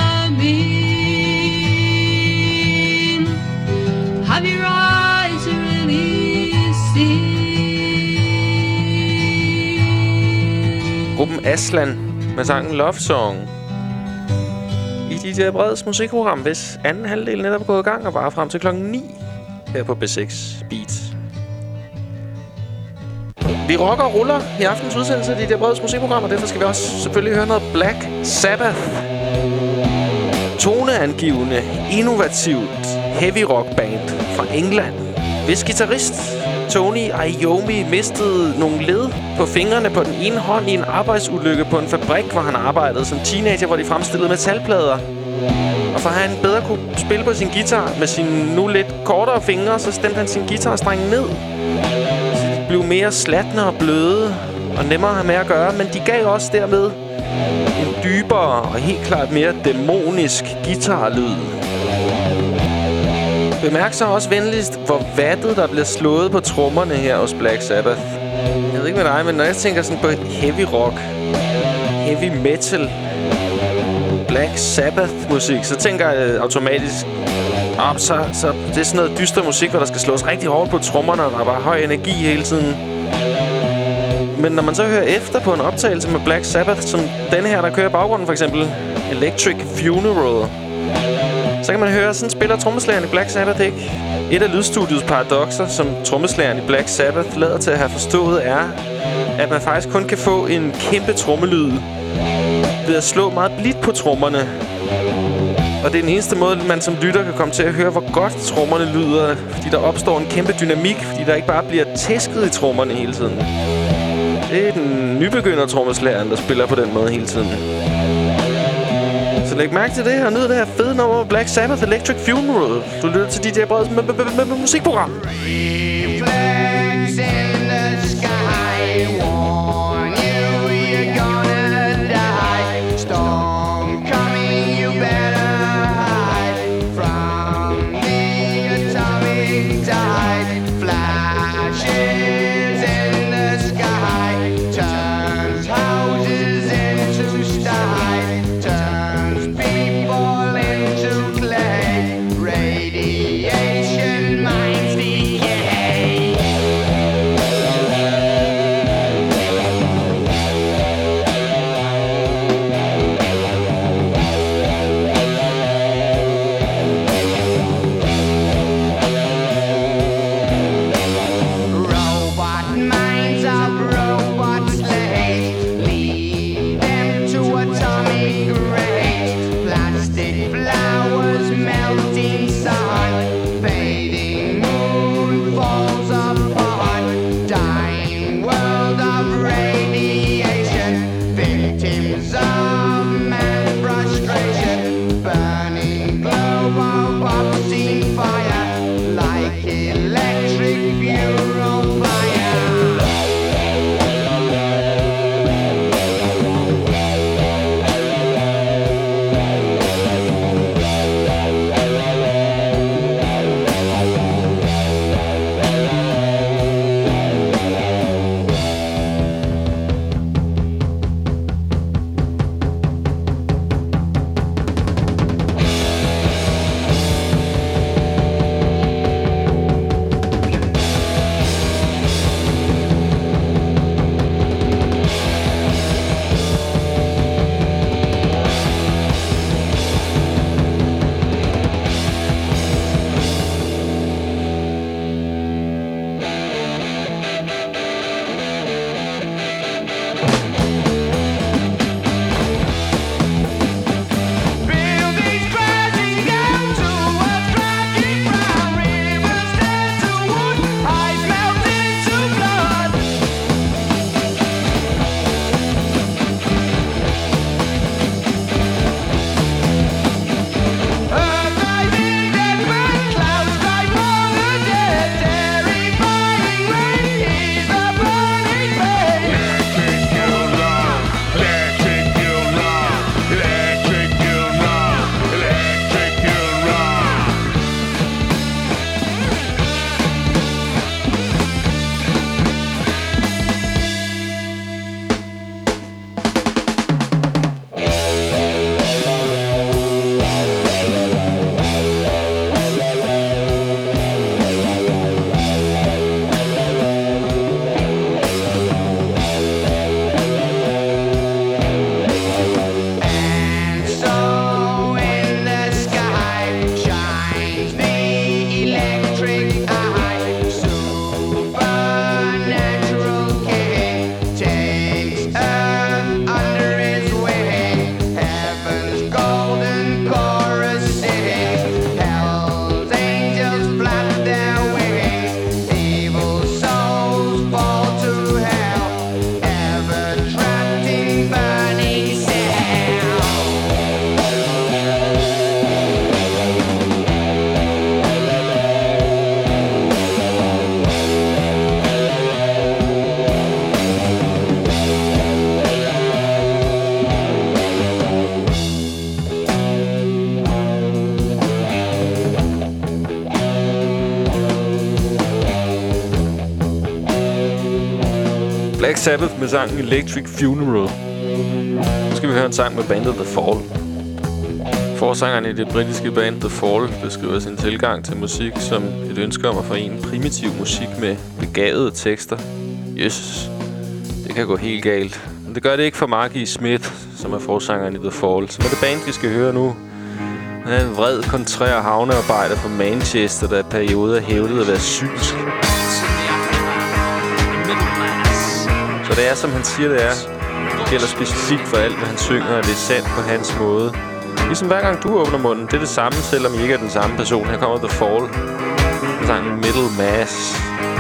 Speaker 6: mean? Have your eyes really seen?
Speaker 1: Gruppen Aslan med sangen Love Song. I D J Breds musikprogram, hvis anden halvdel netop er gået i gang og varer frem til klokken ni her på B seks Beat. Vi rocker og ruller i aftens udsendelse af D J Breds musikprogram, og derfor skal vi også selvfølgelig høre noget Black Sabbath. Toneangivende, innovativt heavy rock band fra England, hvis guitarist Tony Iommi mistede nogle led på fingrene på den ene hånd i en arbejdsulykke på en fabrik, hvor han arbejdede som teenager, hvor de fremstillede metalplader. Og for at han bedre kunne spille på sin guitar med sine nu lidt kortere fingre, så stemte han sin guitarstreng ned. Så de blev mere slatne og bløde og nemmere at have med at gøre, men de gav også dermed en dybere og helt klart mere dæmonisk guitarlyd. Bemærk så også venligst, hvor vattet der bliver slået på trommerne her hos Black Sabbath. Jeg ved ikke med dig, men når jeg tænker sådan på heavy rock, heavy metal, Black Sabbath-musik, så tænker jeg automatisk, op, så, så det er sådan noget dyster musik, hvor der skal slås rigtig hårdt på trommerne, og der er bare høj energi hele tiden. Men når man så hører efter på en optagelse med Black Sabbath, som denne her, der kører i baggrunden, for eksempel Electric Funeral, så kan man høre, sådan spiller trommeslageren i Black Sabbath ikke. Et af lydstudiets paradokser, som trommeslageren i Black Sabbath lader til at have forstået, er, at man faktisk kun kan få en kæmpe trommelyd ved at slå meget blidt på trommerne. Og det er den eneste måde, man som lytter kan komme til at høre, hvor godt trommerne lyder, fordi der opstår en kæmpe dynamik, fordi der ikke bare bliver tæsket i trommerne hele tiden. Det er den nybegynder trommeslageren, der spiller på den måde hele tiden. Så læg mærke til det her, og nyd det her fede nummer Black Sabbath Electric Funeral. Du lytter til D J Breds musikprogram. Black Sabbath med sangen Electric Funeral. Nu skal vi høre en sang med bandet The Fall. Forsangeren i det britiske band The Fall beskriver sin tilgang til musik som et ønske om at forene primitiv musik med begavede tekster. Jesus, det kan gå helt galt. Men det gør det ikke for Margie Smith, som er forsangeren i The Fall. Som er det band, vi skal høre nu. Han er en vred, kontrær havnearbejder fra Manchester, der i perioder hævdede at være synsk. Så det er, som han siger, det er. Det gælder specifikt for alt, hvad han synger, og det er sandt på hans måde. Ligesom hver gang du åbner munden, det er det samme, selvom I ikke er den samme person. Her kommer The Fall. Det er en Middle Mass.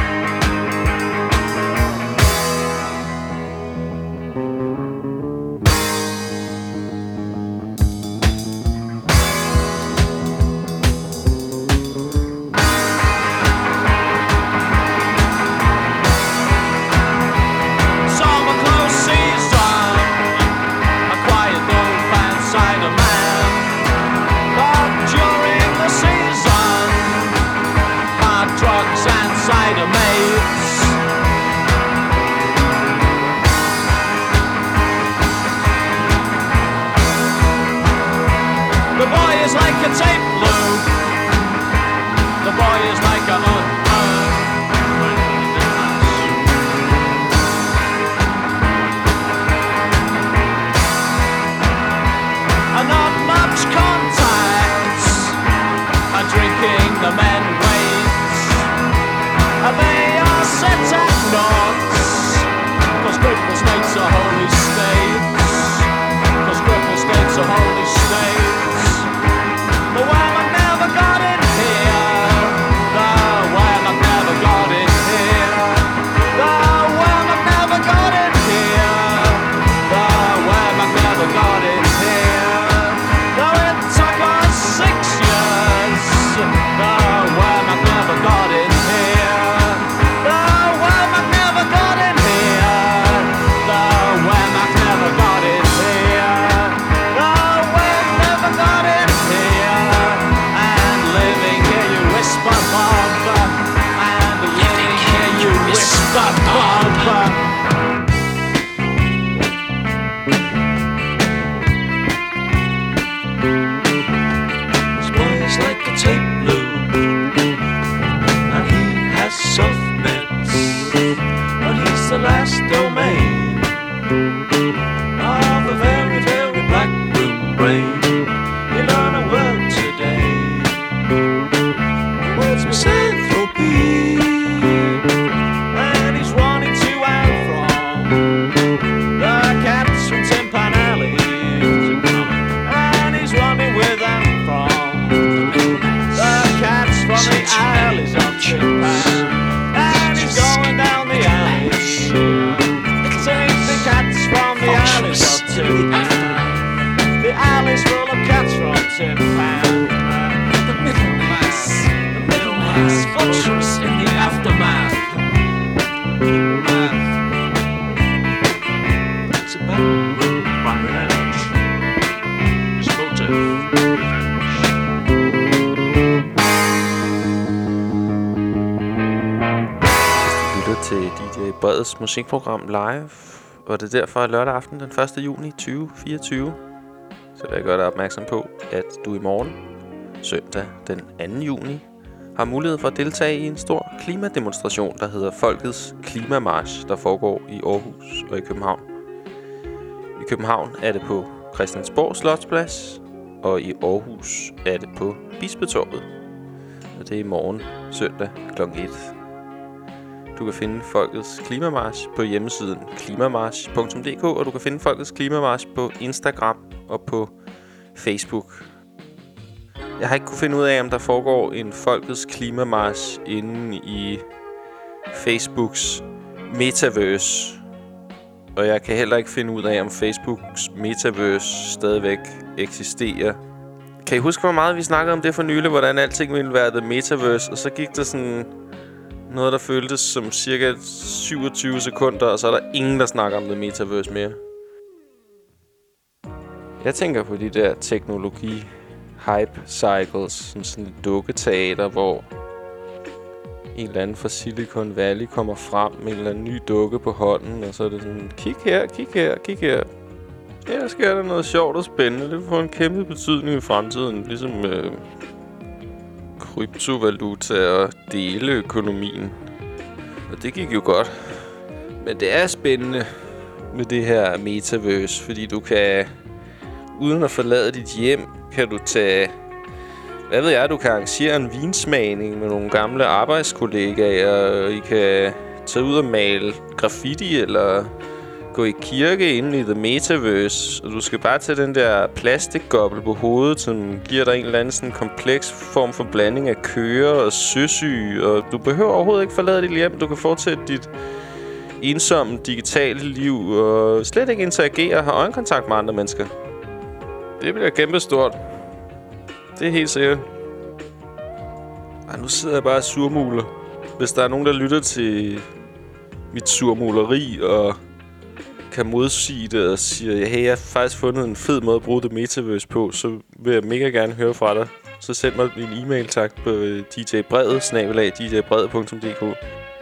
Speaker 1: Musikprogram live, og det er derfor lørdag aften den første juni tyve fireogtyve. Så vil jeg gøre dig opmærksom på, at du i morgen, søndag den anden juni, har mulighed for at deltage i en stor klimademonstration, der hedder Folkets Klimamarch, der foregår i Aarhus og i København. I København er det på Christiansborg Slotsplads, og i Aarhus er det på Bispetorvet. Og det er i morgen, søndag klokken et. Du kan finde Folkets Klimamarch på hjemmesiden klimamarch punktum d k, og du kan finde Folkets Klimamarch på Instagram og på Facebook. Jeg har ikke kunne finde ud af, om der foregår en Folkets Klimamarch inde i Facebooks metaverse. Og jeg kan heller ikke finde ud af, om Facebooks metaverse stadigvæk eksisterer. Kan I huske, hvor meget vi snakkede om det for nylig, hvordan alting ville være the metaverse, og så gik der sådan noget, der føltes som cirka syvogtyve sekunder, og så er der ingen, der snakker om the metaverse mere. Jeg tænker på de der teknologi hype cycles, som sådan et dukketeater, hvor en eller anden fra Silicon Valley kommer frem med en eller anden ny dukke på hånden, og så er det sådan, kig her, kig her, kig her. Her sker der noget sjovt og spændende. Det får en kæmpe betydning i fremtiden. Ligesom øh, kryptovaluta og deleøkonomien. Og det gik jo godt. Men det er spændende med det her metaverse, fordi du kan, uden at forlade dit hjem, kan du tage... Hvad ved jeg, du kan arrangere en vinsmagning med nogle gamle arbejdskollegaer, og I kan tage ud og male graffiti, eller gå i kirke inde i The Metaverse. Og du skal bare tage den der plastikgobbel på hovedet, som giver dig en eller anden sådan kompleks form for blanding af køer og søsyge. Og du behøver overhovedet ikke forlade dit hjem. Du kan fortsætte dit ensomme digitale liv og slet ikke interagere og have øjenkontakt med andre mennesker. Det bliver kæmpestort. Det er helt sikkert. Ej, nu sidder jeg bare og surmuler. Hvis der er nogen, der lytter til mit surmuleri og kan modsige det og siger, hey, jeg har faktisk fundet en fed måde at bruge det metaverse på, så vil jeg mega gerne høre fra dig. Så send mig en e-mail, tak, på d j brevet snabel-a d j brevet punktum d k.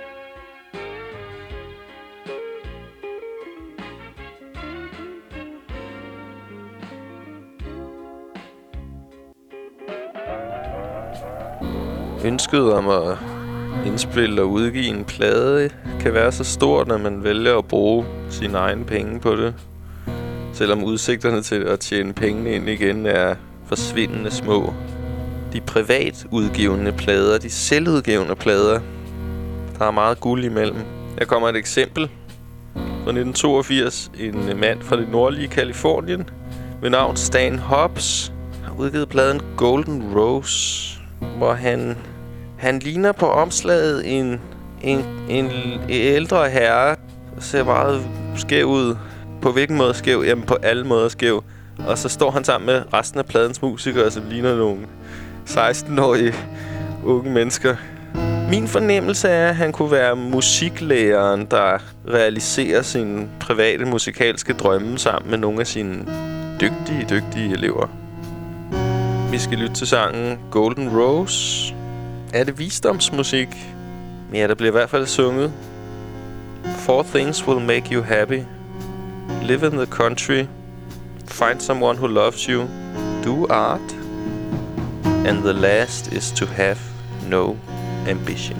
Speaker 1: Ønsket om at indspille og udgive en plade kan være så stort, når man vælger at bruge sine egne penge på det. Selvom udsigterne til at tjene pengene ind igen er forsvindende små. De privat udgivende plader, de selvudgivende plader, der er meget guld imellem. Jeg kommer et eksempel fra nitten toogfirs. En mand fra det nordlige Californien ved navn Stan Hobbs har udgivet pladen Golden Rose, hvor han, han ligner på omslaget en, en, en ældre herre, der ser meget skæv ud. På hvilken måde skæv? Jamen på alle måder skæv. Og så står han sammen med resten af pladens musikere, som ligner nogle seksten-årige unge mennesker. Min fornemmelse er, at han kunne være musiklæreren, der realiserer sine private musikalske drømme sammen med nogle af sine dygtige, dygtige elever. Vi skal lytte til sangen Golden Rose. Er det visdomsmusik? Ja, der bliver i hvert fald sunget. Four things will make you happy. Live in the country. Find someone who loves you. Do art. And the last is to have no ambition.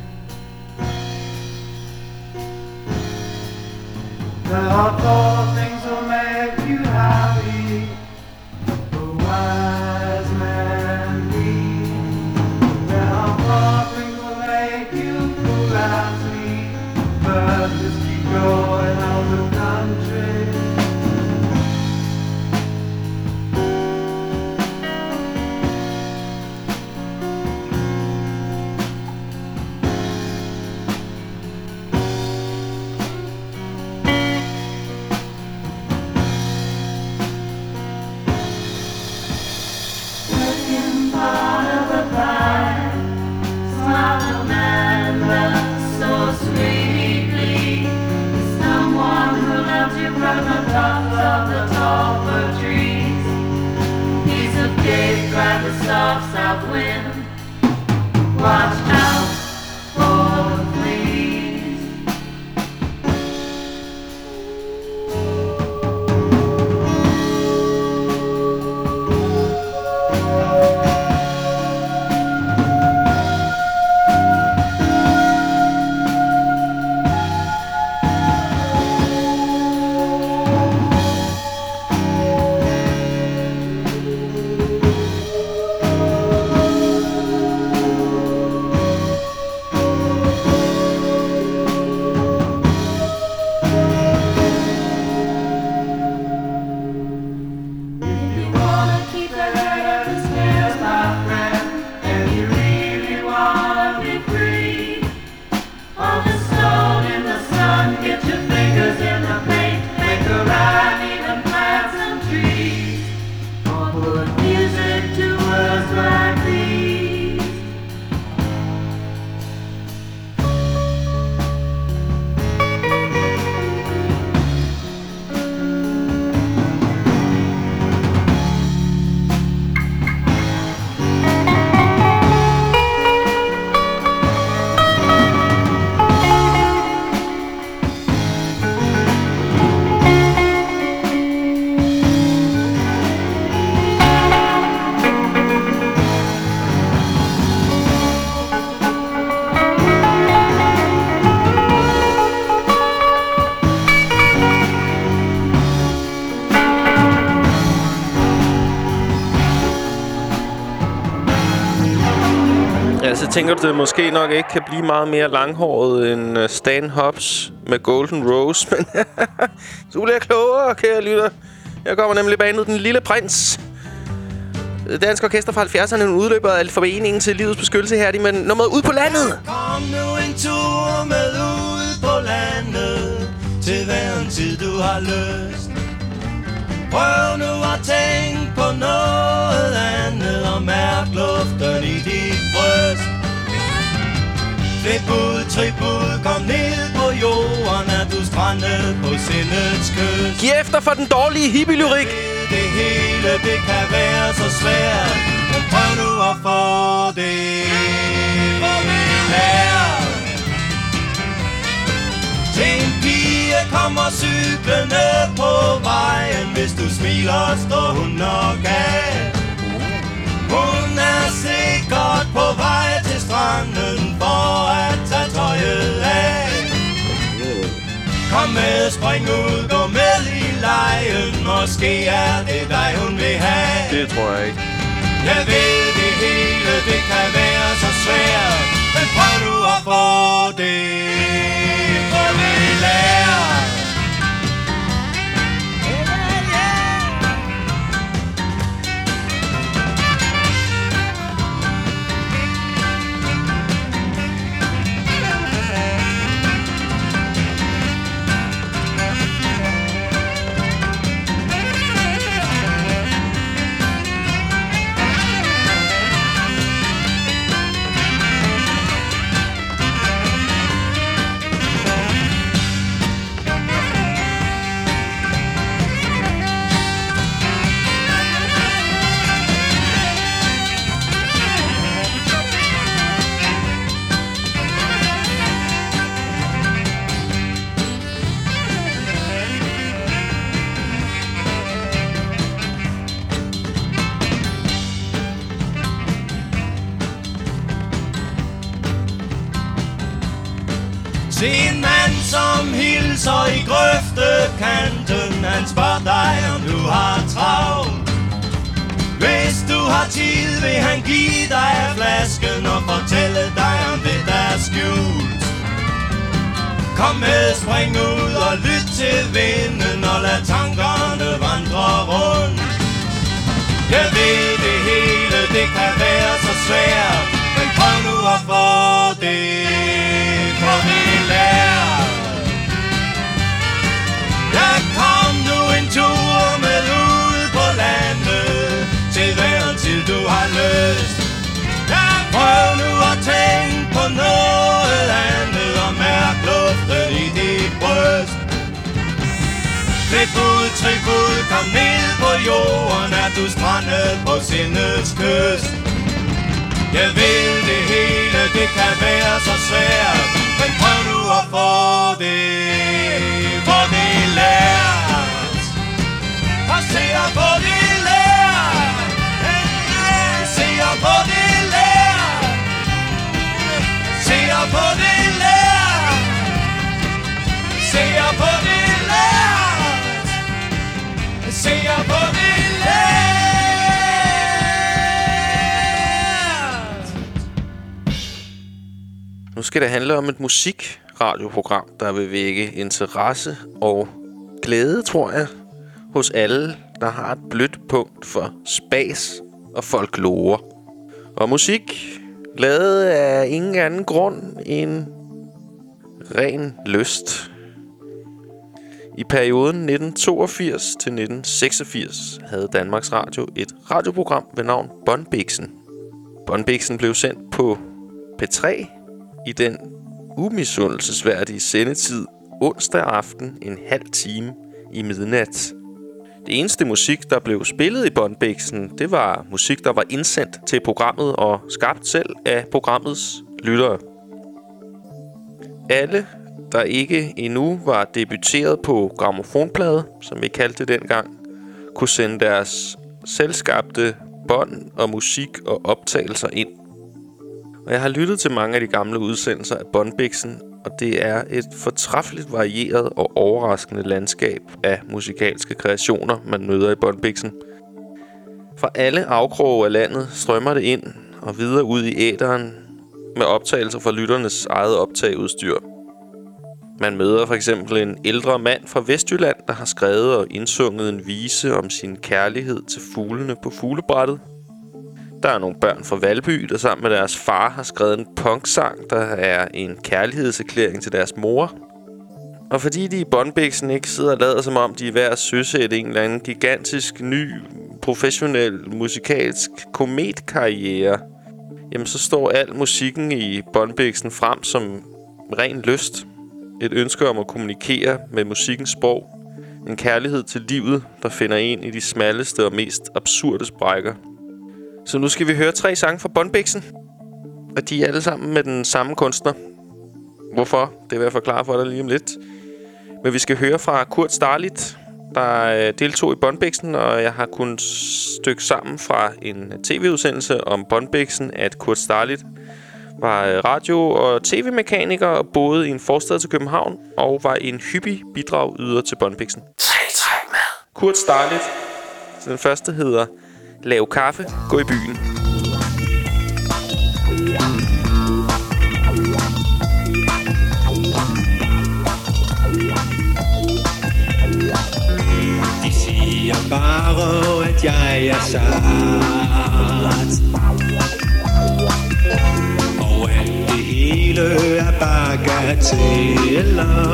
Speaker 4: There are four things will make you happy. The wise man lead. There are four things will make you fool as me. First is keep going out the country.
Speaker 9: Soft south wind, watch out for the fleas.
Speaker 1: Altså, tænker du, det måske nok ikke kan blive meget mere langhåret end Stan Hobbs med Golden Rose, men du bliver klogere, kære lytter. Jeg kommer nemlig bandet Den Lille Prins. Dansk Orkester fra halvfjerdserne, en udløber af foreningen til livets beskyttelse her, de med nummeret Ud på landet.
Speaker 10: Kom nu en tur med ud på landet, til hver en tid du har lyst. Prøv nu at tænke på noget andet, og mærk luften i dit bryst. Tribud, tribud, kom ned på jorden, er du strandet på sindets kyst.
Speaker 1: Giv efter for den dårlige hippie-lyrik.
Speaker 10: Det hele, det kan være så svært, men prøv nu at få det lært. Til en pige kommer cyklende på vejen, hvis du smiler, står hun nok af. Hun er sikkert på vej til stranden for at tage tøjet af. Kom med, spring ud, gå med i lejen, måske er det dig, hun vil have.
Speaker 1: Det tror jeg ikke.
Speaker 10: Jeg ved det hele, det kan være så svært, men prøv nu at få det, få det lært. Se en mand, som hilser i grøftekanten. Han spørger dig, om du har travlt. Hvis du har tid, vil han give dig flasken og fortælle dig om det, der er skjult. Kom med, spring ud og lyt til vinden, og lad tankerne vandre rundt. Jeg ved det hele, det kan være så svært, men prøv nu at få det, få det lært. Ja, kom nu en tur med ud på landet, til hver tid du har lyst. Ja, prøv nu at tænke på noget andet, og mærk luften i dit bryst. Tribud, tribud, kom ned på jorden, er du strandet på sindets kyst. Jeg ved det hele, det kan være så svært, men prøv nu at få det, få det lært. Og se og få det lært. Se og få det lært. Se og få det lært. Se og få det lært. Se og få det lært.
Speaker 1: Nu skal det handle om et musikradioprogram, der vil vække interesse og glæde, tror jeg, hos alle, der har et blødt punkt for spas og folklore. Og musik lavet af ingen anden grund end ren lyst. I perioden nitten toogfirs til nitten seksogfirs havde Danmarks Radio et radioprogram ved navn Båndbiksen. Båndbiksen blev sendt på P tre i den umisundelsesværdige sendetid onsdag aften en halv time i midnat. Det eneste musik, der blev spillet i Båndbiksen, det var musik, der var indsendt til programmet og skabt selv af programmets lyttere. Alle, der ikke endnu var debuteret på grammofonplade, som vi kaldte det dengang, kunne sende deres selvskabte bånd og musik og optagelser ind. Og jeg har lyttet til mange af de gamle udsendelser af Båndbiksen, og det er et fortræffeligt varieret og overraskende landskab af musikalske kreationer, man møder i Båndbiksen. Fra alle afkroge af landet strømmer det ind og videre ud i æteren, med optagelser fra lytternes eget optageudstyr. Man møder for eksempel en ældre mand fra Vestjylland, der har skrevet og indsunget en vise om sin kærlighed til fuglene på fuglebrættet. Der er nogle børn fra Valby, der sammen med deres far har skrevet en punksang, der er en kærlighedserklæring til deres mor. Og fordi de i Båndbiksen ikke sidder og lader som om, de er ved at søsætte en eller anden gigantisk, ny, professionel, musikalsk kometkarriere, jamen så står al musikken i Båndbiksen frem som ren lyst. Et ønske om at kommunikere med musikkens sprog. En kærlighed til livet, der finder en i de smalleste og mest absurde sprækker. Så nu skal vi høre tre sange fra Båndbiksen. Og de er alle sammen med den samme kunstner. Hvorfor? Det vil jeg forklare for dig lige om lidt. Men vi skal høre fra Kurt Starlit, der deltog i Båndbiksen, og jeg har kunnet stykke sammen fra en tv-udsendelse om Båndbiksen, at Kurt Starlit var radio- og tv-mekaniker og boede i en forstad til København og var en hyppig bidragyder til Båndbiksen. Kurt Starlit. Den første hedder Lav kaffe, gå i byen.
Speaker 10: De siger bare, at jeg er sart, og at det hele er bagateller.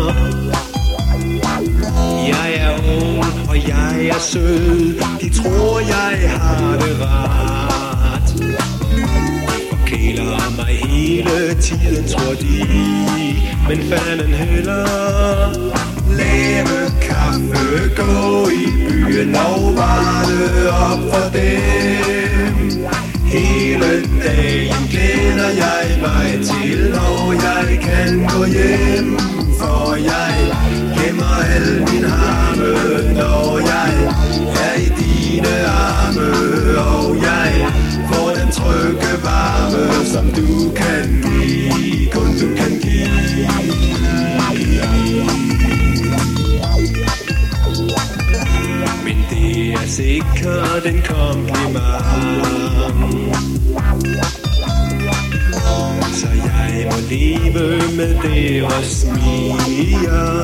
Speaker 10: Jeg er ung, og jeg er sød. De tror, jeg har det rart. De forkæler mig hele tiden, tror de. Men fanden heller. Lave kaffe, gå i byen og varme op for dem. Hele dagen glæder jeg mig til, når jeg kan gå hjem. For jeg gemmer al min harme, når jeg er i dine arme. Og jeg får den trygge varme, som du kan give, kun du kan give. Men det er sikkert en kompliment, så jeg må leve med det og smige.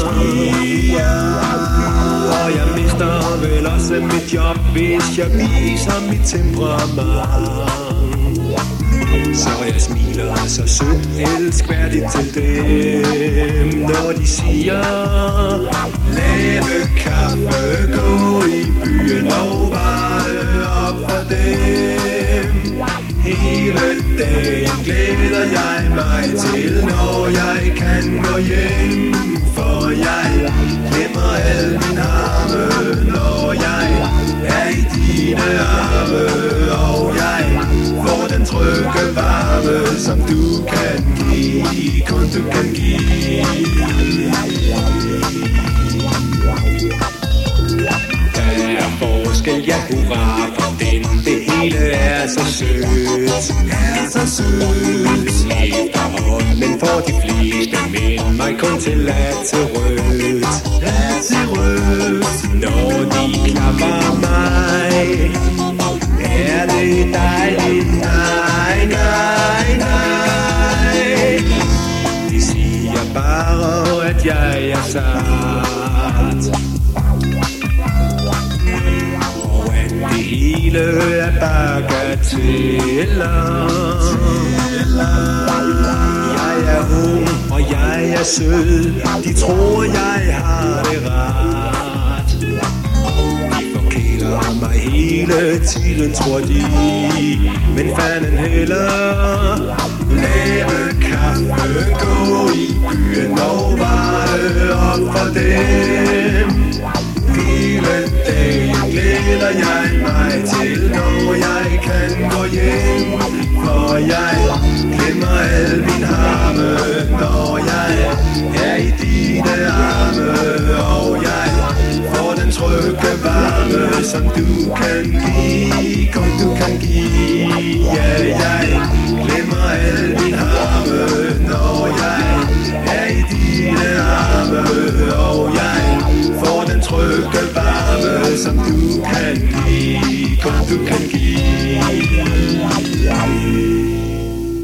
Speaker 10: Og jeg mister vel også mit job, hvis jeg viser mit temperament. Så jeg smiler så sødt elskværdigt til dem, når de siger: lave kaffe, gå i byen og varme op for dem. Hele dagen glæder jeg mig til, når jeg kan gå hjem. For jeg glemmer al min harme, når jeg er i dine arme. Og jeg får den trygge varme, som du kan give, kun du kan give. Der er forskel, ja hurra, for den det hele er så sødt, er så sødt. Efterhånden får de fleste mænd mig kun til at til rødt, at til rødt. Når de klapper mig, er det dejligt, nej, nej, nej. De siger bare, at jeg er sart, og at det hele er bagateller. Jeg er ung, og jeg er sød. De tror, jeg har det rart. De forkæler mig hele tiden, tror de. Men fanden heller. Lave kaffe, gå i byen og varme op for dem. Hele dagen glæder jeg mig til, når jeg kan gå hjem. For jeg glemmer al min harme, når jeg er i dine arme. Og jeg får den trygge varme, som du kan give, kun du kan give. Ja, jeg glemmer al min harme, når jeg er i dine arme. Og jeg får den trygge varme, som du kan give, kun du kan give.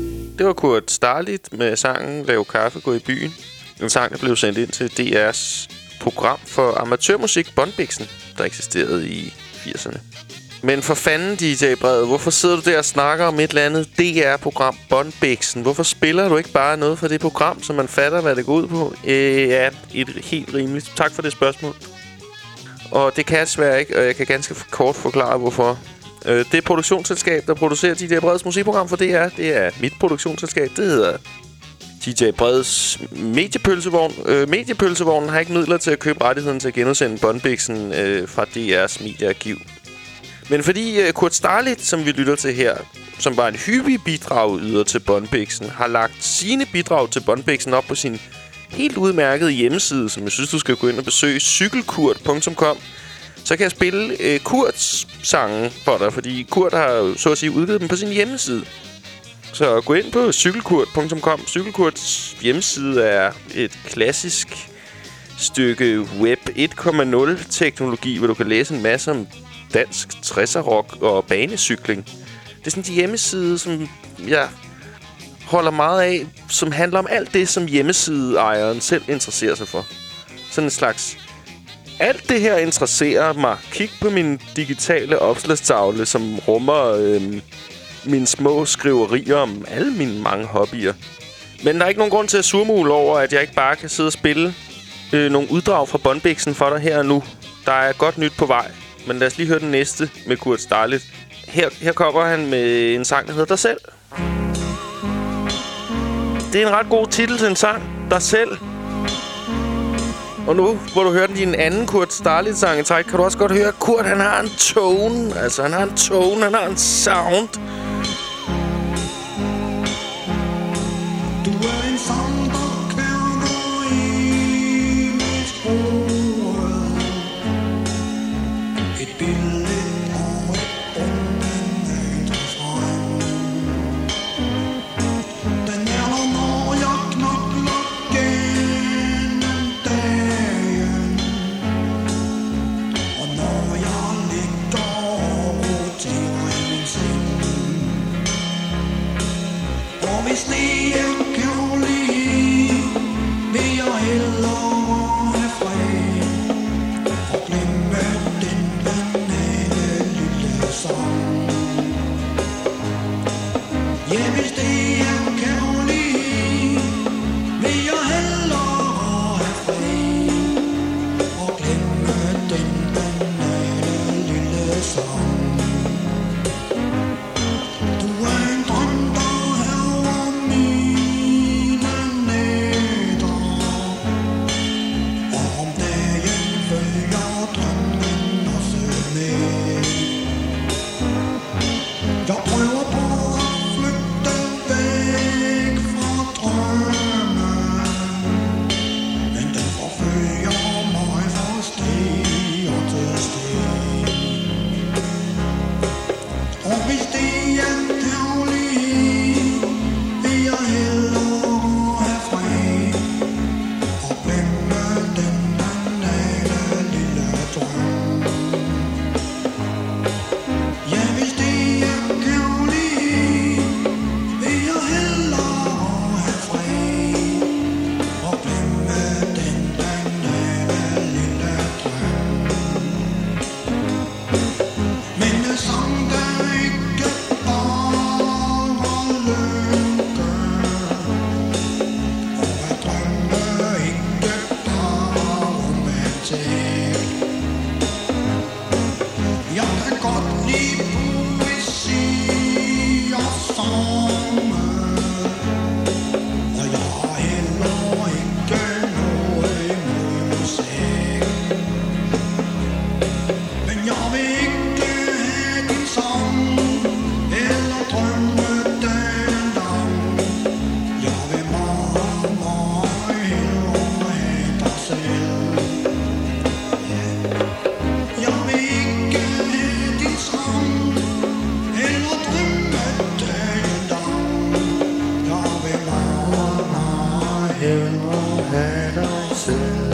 Speaker 1: var Kurt Starlit med sangen Lav kaffe, gå i byen. En sang, der blev sendt ind til D R's program for amatørmusik Båndbiksen, der eksisterede i firserne. Men for fanden, D J Brede, hvorfor sidder du der og snakker om et eller andet D R-program, Båndbiksen? Hvorfor spiller du ikke bare noget fra det program, så man fatter, hvad det går ud på? Øh, ja, et helt rimeligt. Tak for det spørgsmål. Og det kan jeg desværre ikke, og jeg kan ganske kort forklare, hvorfor. Øh, det produktionsselskab, der producerer D J Bredes musikprogram for D R, det er mit produktionsselskab. Det hedder D J Bredes Mediepølsevogn. Øh, Mediepølsevognen har ikke midler til at købe rettigheden til at genudsende Båndbiksen øh, fra D R's mediearkiv. Men fordi uh, Kurt Starlit, som vi lytter til her, som var en hyppig bidragyder til Båndbiksen, har lagt sine bidrag til Båndbiksen op på sin helt udmærkede hjemmeside, som jeg synes, du skal gå ind og besøge, cykelkurt punktum com, så kan jeg spille uh, Kurts sange for dig, fordi Kurt har så at sige udgivet dem på sin hjemmeside. Så gå ind på cykelkurt punktum com. Cykelkurts hjemmeside er et klassisk stykke web et punkt nul teknologi, hvor du kan læse en masse om dansk tresser-rock og banecykling. Det er sådan en hjemmeside, som jeg holder meget af, som handler om alt det, som hjemmesideejeren selv interesserer sig for. Sådan en slags... Alt det her interesserer mig. Kig på min digitale opslagstavle, som rummer øh, mine små skriverier om alle mine mange hobbyer. Men der er ikke nogen grund til at surmule over, at jeg ikke bare kan sidde og spille øh, nogle uddrag fra Båndbiksen for dig her og nu. Der er godt nyt på vej. Men lad os lige høre den næste med Kurt Starlit. Her, her kommer han med en sang, der hedder Dig Selv. Det er en ret god titel til en sang. Dig Selv. Og nu, hvor du hørte din anden Kurt Starlit-sang i træk, kan du også godt høre, at Kurt, han har en tone. Altså, han har en tone, han har en sound.
Speaker 11: Du er en sang, der kværner i mit hoved. Et billede og et undvendt frem. Den er der, når jeg knokler gennem dagen. Og når jeg ligger og roterer i min seng. Og hvis det er kærlig, vil jeg hellere have fred. Og glemme den banale lille sang. Ja, hvis det er kærlig, vil jeg hellere have fred. Og glemme den banale lille sang. Du er en drøm, der hærger mine nætter. Og om dagen følger drømmen også med. Jeg prøver på at flygte væk fra drømmen, men den forfølger mig fra sted og til sted. Og hvis det er kærlig, vil jeg hellere have fred. Og glemme den banale lille drøm. Ja, hvis det er kærlig, vil jeg hellere have fred. Og glemme den banale lille drøm. Men det sang, der ikke bare lykke. Og at drømme ikke bare romantik. Jeg kan godt lide poesi og sange. Og jeg har heller ikke noget imod musik. Men jeg vil ikke have din sang eller drømme dagen lang. Jeg vil meget, meget hellere have dig selv. Jeg vil ikke have din sang eller drømme dagen lang. Jeg vil meget, meget hellere have dig selv.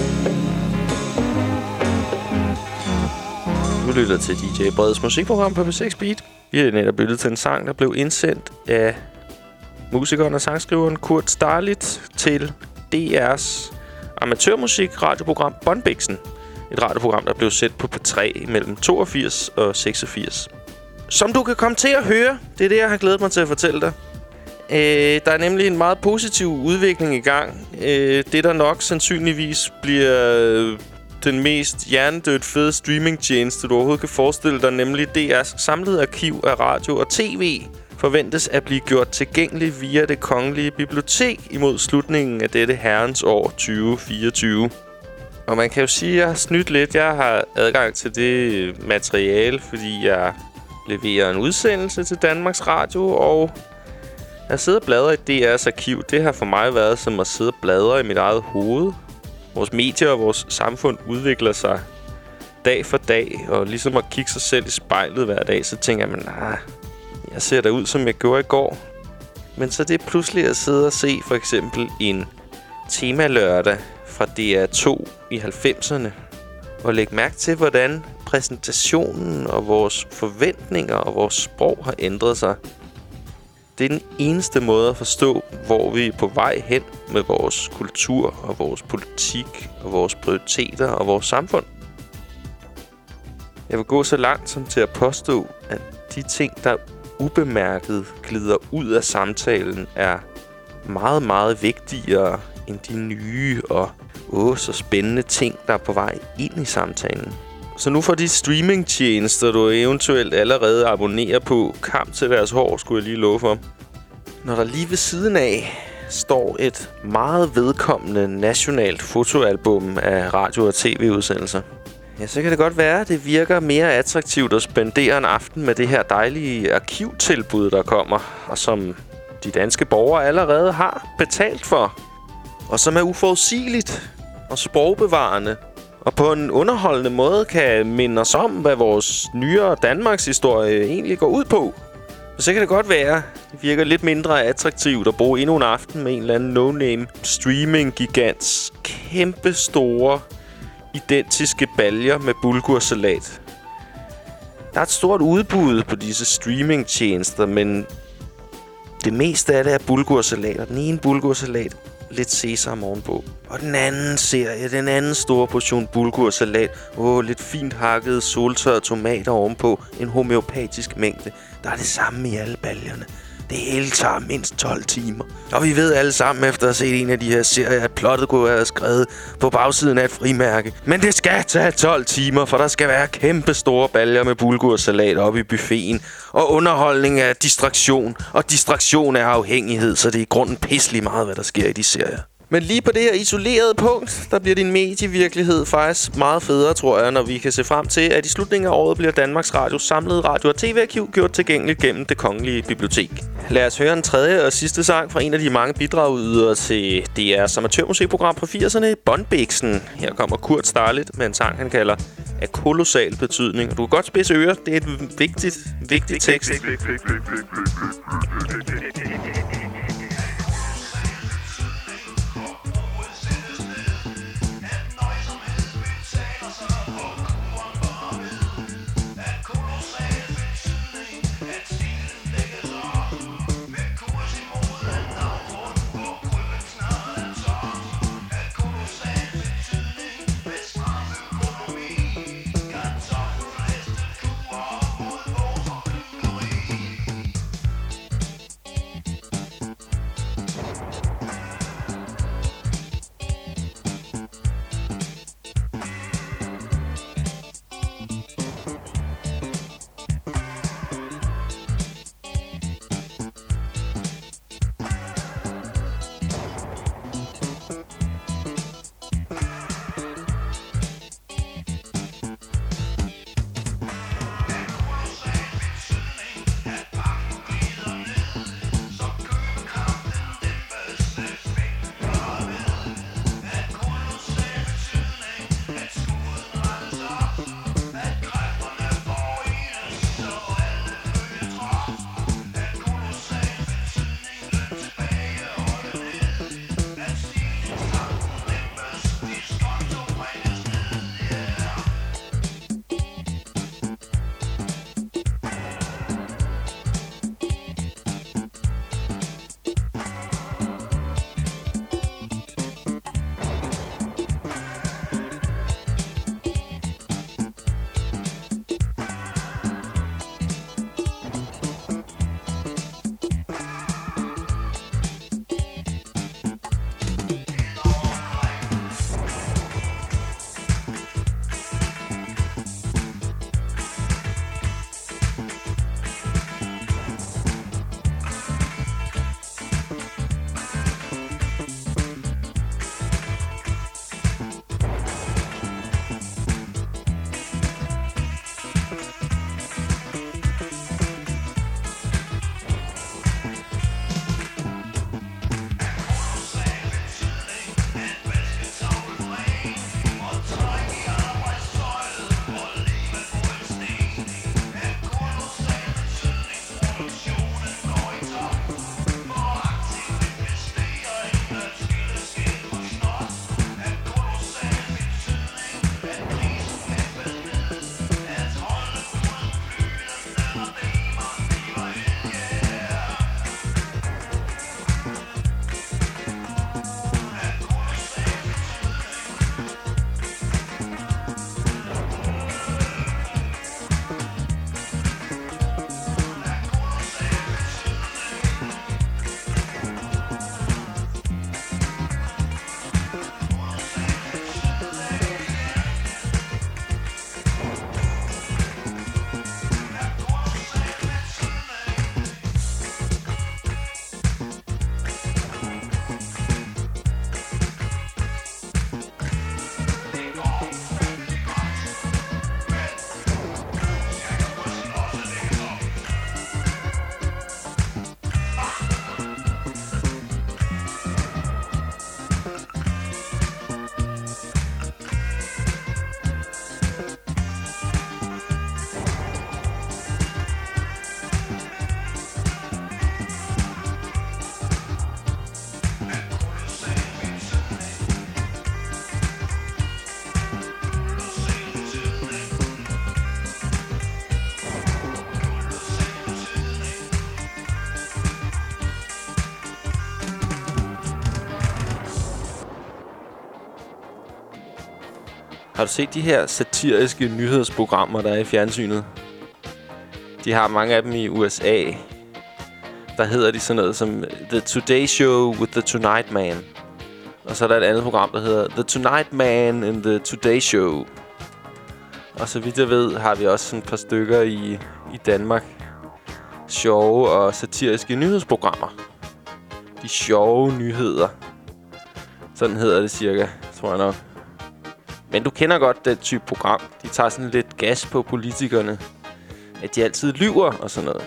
Speaker 1: Du lytter til D J Bredes musikprogram på P seks Beat. Vi har netop lyttet til en sang, der blev indsendt af musikeren og sangskriveren Kurt Starlit til D R's amatørmusik radioprogram Båndbiksen. Et radioprogram, der blev sendt på P tre mellem toogfirs og seksogfirs. Som du kan komme til at høre, det er det, jeg har glædet mig til at fortælle dig. Øh, der er nemlig en meget positiv udvikling i gang. Øh, det, der nok sandsynligvis bliver øh, den mest hjernedødt fede streamingtjeneste, du overhovedet kan forestille dig, nemlig D R's samlede arkiv af radio og tv, forventes at blive gjort tilgængelig via Det Kongelige Bibliotek imod slutningen af dette herrens år tyve fireogtyve. Og man kan jo sige, at jeg har snydt lidt. Jeg har adgang til det materiale, fordi jeg leverer en udsendelse til Danmarks Radio, og jeg sidder og bladrer i D R's arkiv. Det har for mig været som at sidde og bladre i mit eget hoved. Vores medier og vores samfund udvikler sig dag for dag, og ligesom at kigge sig selv i spejlet hver dag, så tænker man, nah, jeg ser da ud, som jeg gjorde i går. Men så det er pludselig at sidde og se for eksempel en temalørdag fra D R to i halvfemserne, og lægge mærke til, hvordan præsentationen og vores forventninger og vores sprog har ændret sig. Det er den eneste måde at forstå, hvor vi er på vej hen med vores kultur og vores politik og vores prioriteter og vores samfund. Jeg vil gå så langt som til at påstå, at de ting, der ubemærket glider ud af samtalen, er meget, meget vigtigere end de nye og åh, så spændende ting, der er på vej ind i samtalen. Så nu får de streamingtjenester, du eventuelt allerede abonnerer på, kamp til deres hår, skulle jeg lige love for. Når der lige ved siden af står et meget vedkommende nationalt fotoalbum af radio- og tv-udsendelser, ja, så kan det godt være, at det virker mere attraktivt at spendere en aften med det her dejlige arkivtilbud, der kommer, og som de danske borgere allerede har betalt for, og som er uforudsigeligt og sprogbevarende, og på en underholdende måde kan minde os om, hvad vores nyere Danmarks historie egentlig går ud på. Så kan det godt være, det virker lidt mindre attraktivt at bruge endnu en aften med en eller anden no-name streaming-gigants kæmpe store, identiske baljer med bulgursalat. Der er et stort udbud på disse streamingtjenester, men det meste af det er bulgursalat, og den ene bulgursalat lidt sesam ovenpå. Og den anden serie, den anden store portion bulgursalat. Åh, lidt fint hakket soltørrede tomater ovenpå. En homeopatisk mængde. Der er det samme i alle baljerne. Det hele tager mindst tolv timer. Og vi ved alle sammen efter at have set en af de her serier, at plottet kunne være skrevet på bagsiden af et frimærke. Men det skal tage tolv timer, for der skal være kæmpe store baljer med bulgursalat oppe i buffeten. Og underholdning er distraktion. Og distraktion er afhængighed, så det er i grunden pisselig meget, hvad der sker i de serier. Men lige på det her isolerede punkt, der bliver din medievirkelighed faktisk meget federe, tror jeg, når vi kan se frem til, at i slutningen af året bliver Danmarks Radio samlede radio- og tv-arkiv gjort tilgængeligt gennem Det Kongelige Bibliotek. Lad os høre en tredje og sidste sang fra en af de mange bidragydere til D R's amatørmusikprogram fra firserne, Båndbiksen. Her kommer Kurt Starlit med en sang, han kalder af kolossal betydning. Og du kan godt spidse ører, det er et vigtigt, vigtigt tekst. Har du set de her satiriske nyhedsprogrammer, der er i fjernsynet? De har mange af dem i U S A. Der hedder de sådan noget som The Today Show with the Tonight Man. Og så er der et andet program, der hedder The Tonight Man in the Today Show. Og så vidt jeg ved, har vi også sådan et par stykker i, i Danmark. Sjove og satiriske nyhedsprogrammer. De sjove nyheder. Sådan hedder det cirka, tror jeg nok. Men du kender godt den type program. De tager sådan lidt gas på politikerne. At de altid lyver og sådan noget.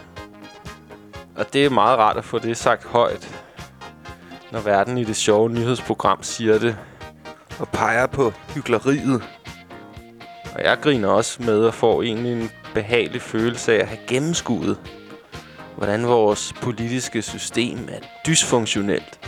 Speaker 1: Og det er meget rart at få det sagt højt. Når verden i det sjove nyhedsprogram siger det. Og peger på hykleriet. Og jeg griner også med at få egentlig en behagelig følelse af at have gennemskuet. Hvordan vores politiske system er dysfunktionelt.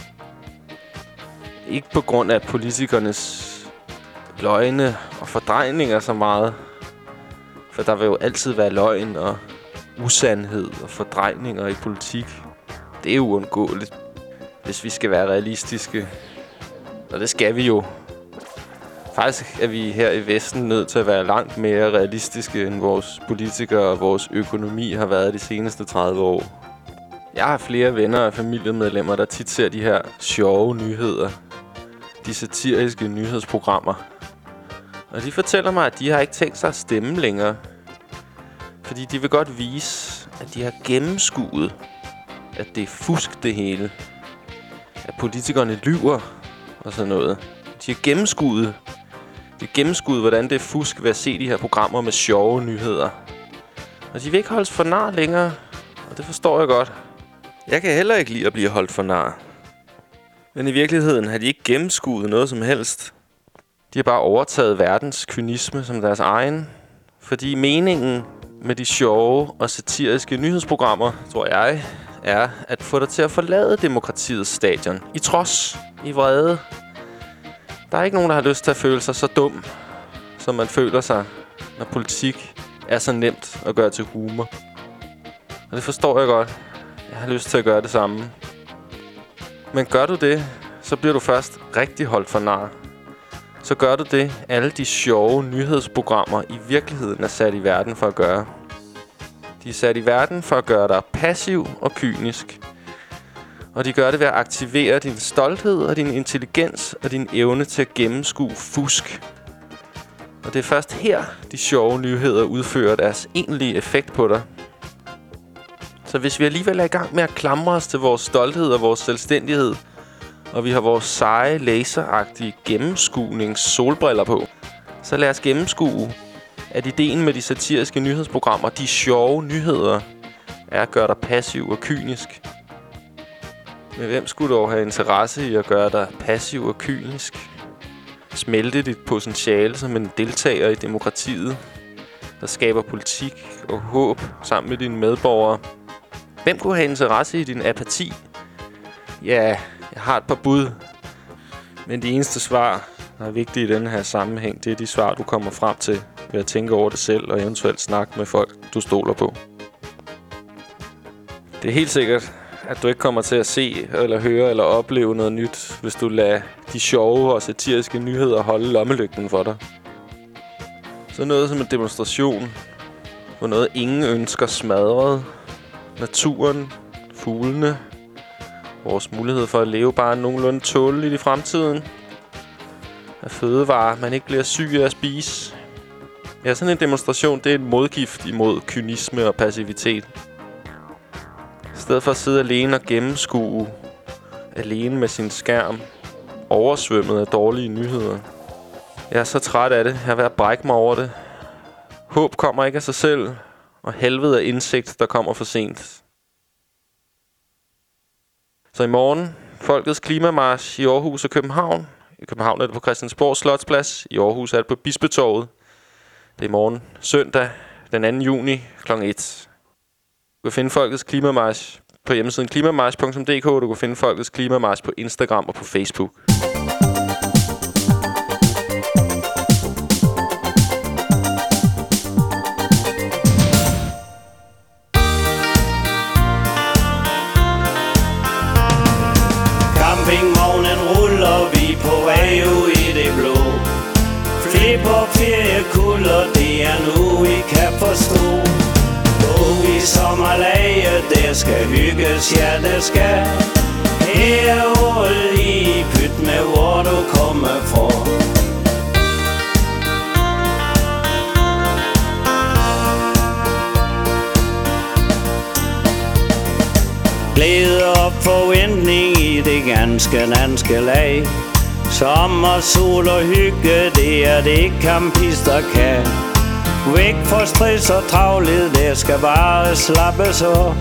Speaker 1: Ikke på grund af politikernes løgne og fordrejninger så meget. For der vil jo altid være løgn og usandhed og fordrejninger i politik. Det er uundgåeligt, hvis vi skal være realistiske. Og det skal vi jo. Faktisk er vi her i Vesten nødt til at være langt mere realistiske, end vores politikere og vores økonomi har været de seneste tredive år. Jeg har flere venner og familiemedlemmer, der tit ser de her sjove nyheder. De satiriske nyhedsprogrammer. Og de fortæller mig, at de har ikke tænkt sig at stemme længere. Fordi de vil godt vise, at de har gennemskuet, at det er fusk det hele. At politikerne lyver og sådan noget. De har gennemskuet, de har gennemskuet, hvordan det er fusk ved at se de her programmer med sjove nyheder. Og de vil ikke holdes for nar længere, og det forstår jeg godt. Jeg kan heller ikke lide at blive holdt for nar. Men i virkeligheden har de ikke gennemskuet noget som helst. De har bare overtaget verdens kynisme som deres egen. Fordi meningen med de sjove og satiriske nyhedsprogrammer, tror jeg, er at få dig til at forlade demokratiets stadion. I trods, i vrede. Der er ikke nogen, der har lyst til at føle sig så dum, som man føler sig, når politik er så nemt at gøre til humor. Og det forstår jeg godt. Jeg har lyst til at gøre det samme. Men gør du det, så bliver du først rigtig holdt for nar. Så gør du det, alle de sjove nyhedsprogrammer i virkeligheden er sat i verden for at gøre. De er sat i verden for at gøre dig passiv og kynisk. Og de gør det ved at aktivere din stolthed og din intelligens og din evne til at gennemskue fusk. Og det er først her, de sjove nyheder udfører deres egentlige effekt på dig. Så hvis vi alligevel er i gang med at klamre os til vores stolthed og vores selvstændighed, og vi har vores seje, laseragtige gennemskunings-solbriller på, så lad os gennemskue, at ideen med de satiriske nyhedsprogrammer, de sjove nyheder, er at gøre dig passiv og kynisk. Men hvem skulle dog have interesse i at gøre dig passiv og kynisk? Smelte dit potentiale som en deltager i demokratiet, der skaber politik og håb sammen med dine medborgere. Hvem kunne have interesse i din apati? Ja, jeg har et par bud. Men de eneste svar, der er vigtige i denne her sammenhæng, det er de svar, du kommer frem til ved at tænke over det selv og eventuelt snakke med folk, du stoler på. Det er helt sikkert, at du ikke kommer til at se eller høre eller opleve noget nyt, hvis du lader de sjove og satiriske nyheder holde lommelygten for dig. Så noget som en demonstration, hvor noget ingen ønsker smadret. Naturen, fuglene, vores mulighed for at leve bare nogenlunde tåleligt i fremtiden. Af fødevarer, man ikke bliver syg af at spise. Ja, sådan en demonstration, det er en modgift imod kynisme og passivitet. I stedet for at sidde alene og gennemskue, alene med sin skærm, oversvømmet af dårlige nyheder. Jeg er så træt af det. Jeg er ved at brække mig over det. Håb kommer ikke af sig selv, og helvede af indsigt, der kommer for sent. Så i morgen, Folkets Klimamarch i Aarhus og København. I København er det på Christiansborg Slotsplads. I Aarhus er det på Bispetorvet. Det er i morgen, søndag, den anden juni, klokken et. Du kan finde Folkets Klimamarch på hjemmesiden klimamarch punktum d k. Du kan finde Folkets Klimamarch på Instagram og på Facebook.
Speaker 10: Campingvognen ruller vi på vej ud i det blå.
Speaker 12: Slipper feriekulder, det er nu I kan forstå. Gå i sommerlage, der skal hygges, ja det skal. Her og lige pyt med hvor du kommer fra. Glæde og forventning i det ganske danske lag. Sommer, sol og hygge, det er det campister kan. Væk fra stress og travlhed, der skal bare slappes af.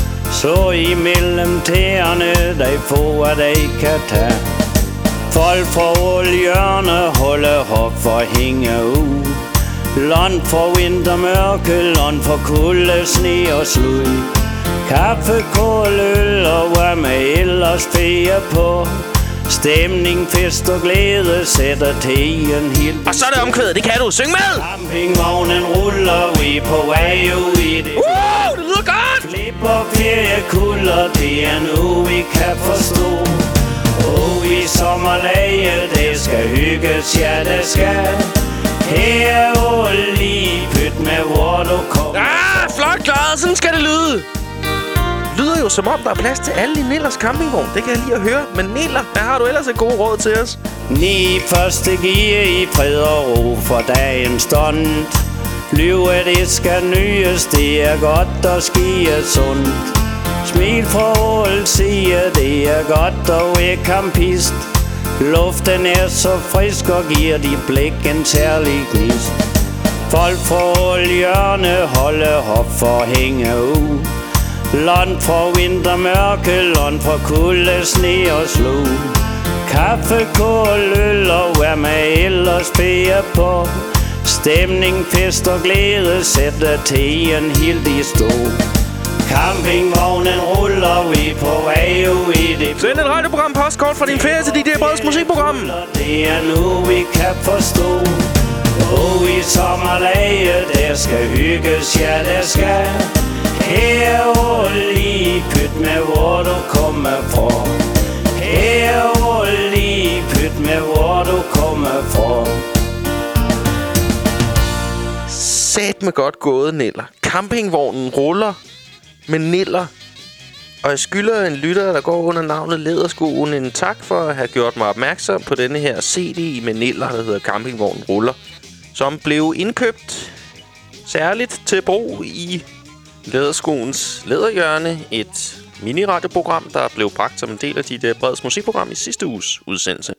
Speaker 12: Så imellem tæerne, der få at de kan tage. Folk fra olierne holder hop for hænge ud. Land for vintermørke, land for kulde, sne og slud. Kaffe, kål, øl og hvad med ellers ferie på. Stemning, fest og glæde sætter tiden helt.
Speaker 1: Og så er det omkvædet, det kan du. Syng med!
Speaker 12: Campingvognen ruller, vi på vej ud i det.
Speaker 1: Wow, det lyder godt!
Speaker 12: Slipper feriekulder, det er nu vi kan forstå. Og i sommerlage, det skal hygges, ja det skal. Her og lige pyt med hvor du kommer.
Speaker 1: Ah, flot klaret, sådan skal det lyde. Lyder jo som om, der er plads til alle i Nillers campingvogn. Det kan jeg lige at høre. Men Niller, hvad har du ellers et god råd til os?
Speaker 12: Ni første gear i fred og ro for dagens stund. Livet det skal nyes, det er godt og skier sundt. Smil for all siger, det er godt og være campist. Luften er så frisk og giver dit blik en særlig gnist. Folk fra all hjørne holder hop for hænge ud. Land for vintermørke, land for kulde, sne og slud. Kaffe, kål, øl og hvad man ellers beder på. Stemning, fest og glæde sætter tiden helt i stå. Campingvognen ruller, vi på vej ud i det.
Speaker 1: Send et radioprogram postkort fra din ferie til D J Breds musikprogram.
Speaker 12: Det er nu vi kan forstå. Og i sommerlage, der skal hygges, ja der skal. Her og lige pyt med hvor du kommer fra. Her og lige pyt med hvor du kommer fra.
Speaker 1: Sat med godt gået, Niller. Campingvognen ruller med Niller. Og jeg skylder en lytter, der går under navnet Læderskoen, en tak for at have gjort mig opmærksom på denne her C D med Niller, der hedder Campingvognen ruller. Som blev indkøbt særligt til brug i Læderskoens Læderhjørne, et mini-radioprogram, der blev bragt som en del af D J Breds musikprogram i sidste uges udsendelse.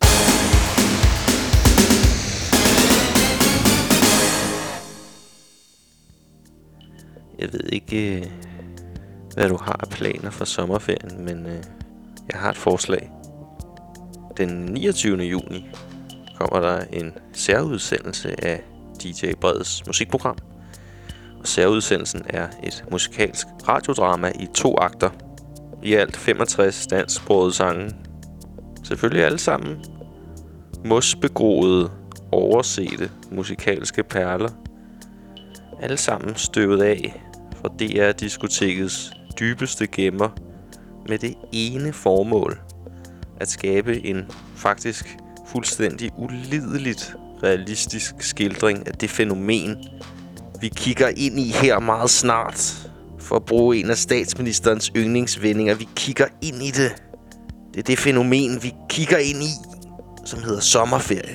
Speaker 1: Jeg ved ikke, hvad du har af planer for sommerferien, men øh, jeg har et forslag. Den niogtyvende juni kommer der en særudsendelse af D J Breds musikprogram. Og særudsendelsen er et musikalsk radiodrama i to akter. I alt femogtres dansksprogede sange. Selvfølgelig alle sammen mosbegroede, oversete musikalske perler. Alle sammen støvet af fra D R-diskotekets dybeste gemmer med det ene formål at skabe en faktisk fuldstændig ulideligt realistisk skildring af det fænomen, vi kigger ind i her meget snart. For at bruge en af statsministerens yndlingsvendinger. Vi kigger ind i det. Det er det fænomen, vi kigger ind i, som hedder sommerferie.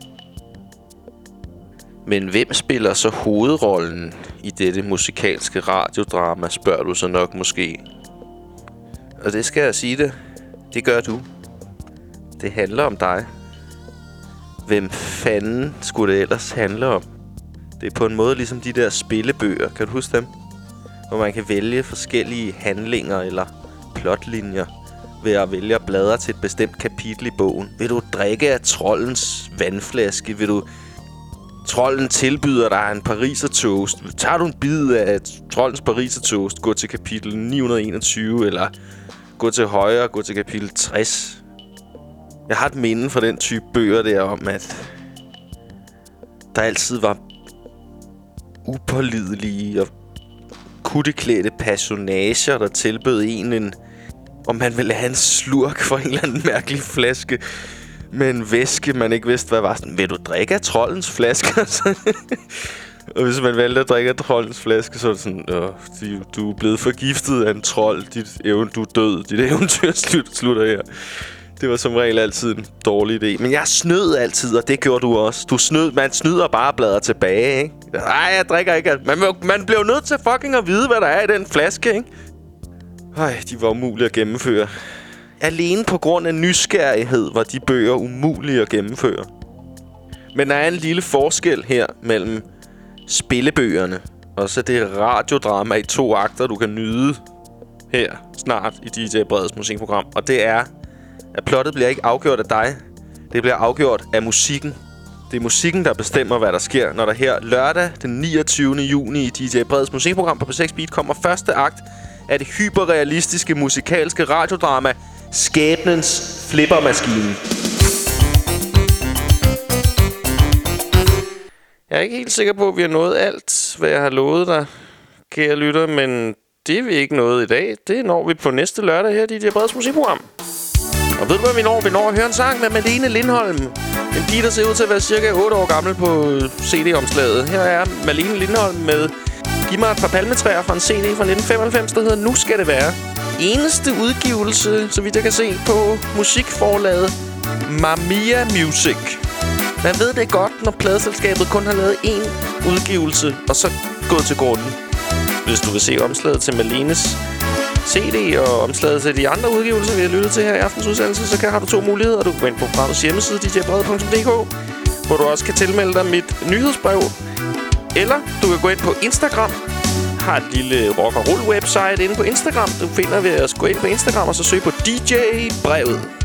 Speaker 1: Men hvem spiller så hovedrollen i dette musikalske radiodrama, spørger du så nok måske. Og det skal jeg sige det. Det gør du. Det handler om dig. Hvem fanden skulle det ellers handle om? Det er på en måde ligesom de der spillebøger, kan du huske dem? Hvor man kan vælge forskellige handlinger eller plotlinjer ved at vælge at bladre til et bestemt kapitel i bogen. Vil du drikke af troldens vandflaske? Vil du... Trolden tilbyder dig en parisertoast. Tager du en bid af troldens parisertoast, gå til kapitel ni hundrede enogtyve, eller gå til højre, gå til kapitel tres. Jeg har et minde fra den type bøger der om, at der altid var upålidelige og kutteklædte personager, der tilbød en en, om man ville have en slurk for en eller anden mærkelig flaske med en væske, man ikke vidste, hvad var. Sådan, vil du drikke af troldens flaske? Og hvis man valgte at drikke af troldens flaske, så er det sådan, Åh, du er blevet forgiftet af en trold. Dit event, du er død. Dit eventyr slut, slutter her. Det var som regel altid en dårlig idé. Men jeg snød altid, og det gjorde du også. Du snød, man snyder bare bladrer tilbage, ikke? Ej, jeg drikker ikke. Man, man blev nødt til fucking at vide, hvad der er i den flaske, ikke? Ej, de var umulige at gennemføre. Alene på grund af nysgerrighed var de bøger umulige at gennemføre. Men der er en lille forskel her mellem spillebøgerne og så det radiodrama i to akter, du kan nyde her snart i D J Breds musikprogram. Og det er, at plottet bliver ikke afgjort af dig. Det bliver afgjort af musikken. Det er musikken, der bestemmer, hvad der sker, når der her lørdag den niogtyvende juni i D J Breds musikprogram på P seks Beat kommer første akt af det hyperrealistiske musikalske radiodrama Skæbnens Flippermaskine. Jeg er ikke helt sikker på, at vi har nået alt, hvad jeg har lovet dig, kære lytter, men det er vi ikke nået i dag. Det når vi på næste lørdag her i D J Breds musikprogram. Og ved du, hvad vi når? Vi når at høre en sang med Malene Lindholm. En pige, der ser ud til at være cirka otte år gammel på C D-omslaget. Her er Malene Lindholm med Giv mig et par palmetræer fra en C D fra nitten femoghalvfems, der hedder Nu skal det være. Eneste udgivelse, så vidt jeg kan se, på musikforlaget Mamiya Music. Man ved det godt, når pladeselskabet kun har lavet én udgivelse, og så gået til grunden. Hvis du vil se omslaget til Malenes C D og omslaget til de andre udgivelser, vi har lyttet til her i aftens udsendelse, så kan, har du to muligheder. Du kan gå ind på programmets hjemmeside, d j brede punktum d k, hvor du også kan tilmelde dig mit nyhedsbrev. Eller du kan gå ind på Instagram. Jeg har et lille rock and roll website inde på Instagram. Du finder ved at gå ind på Instagram og så søge på D J Brevet.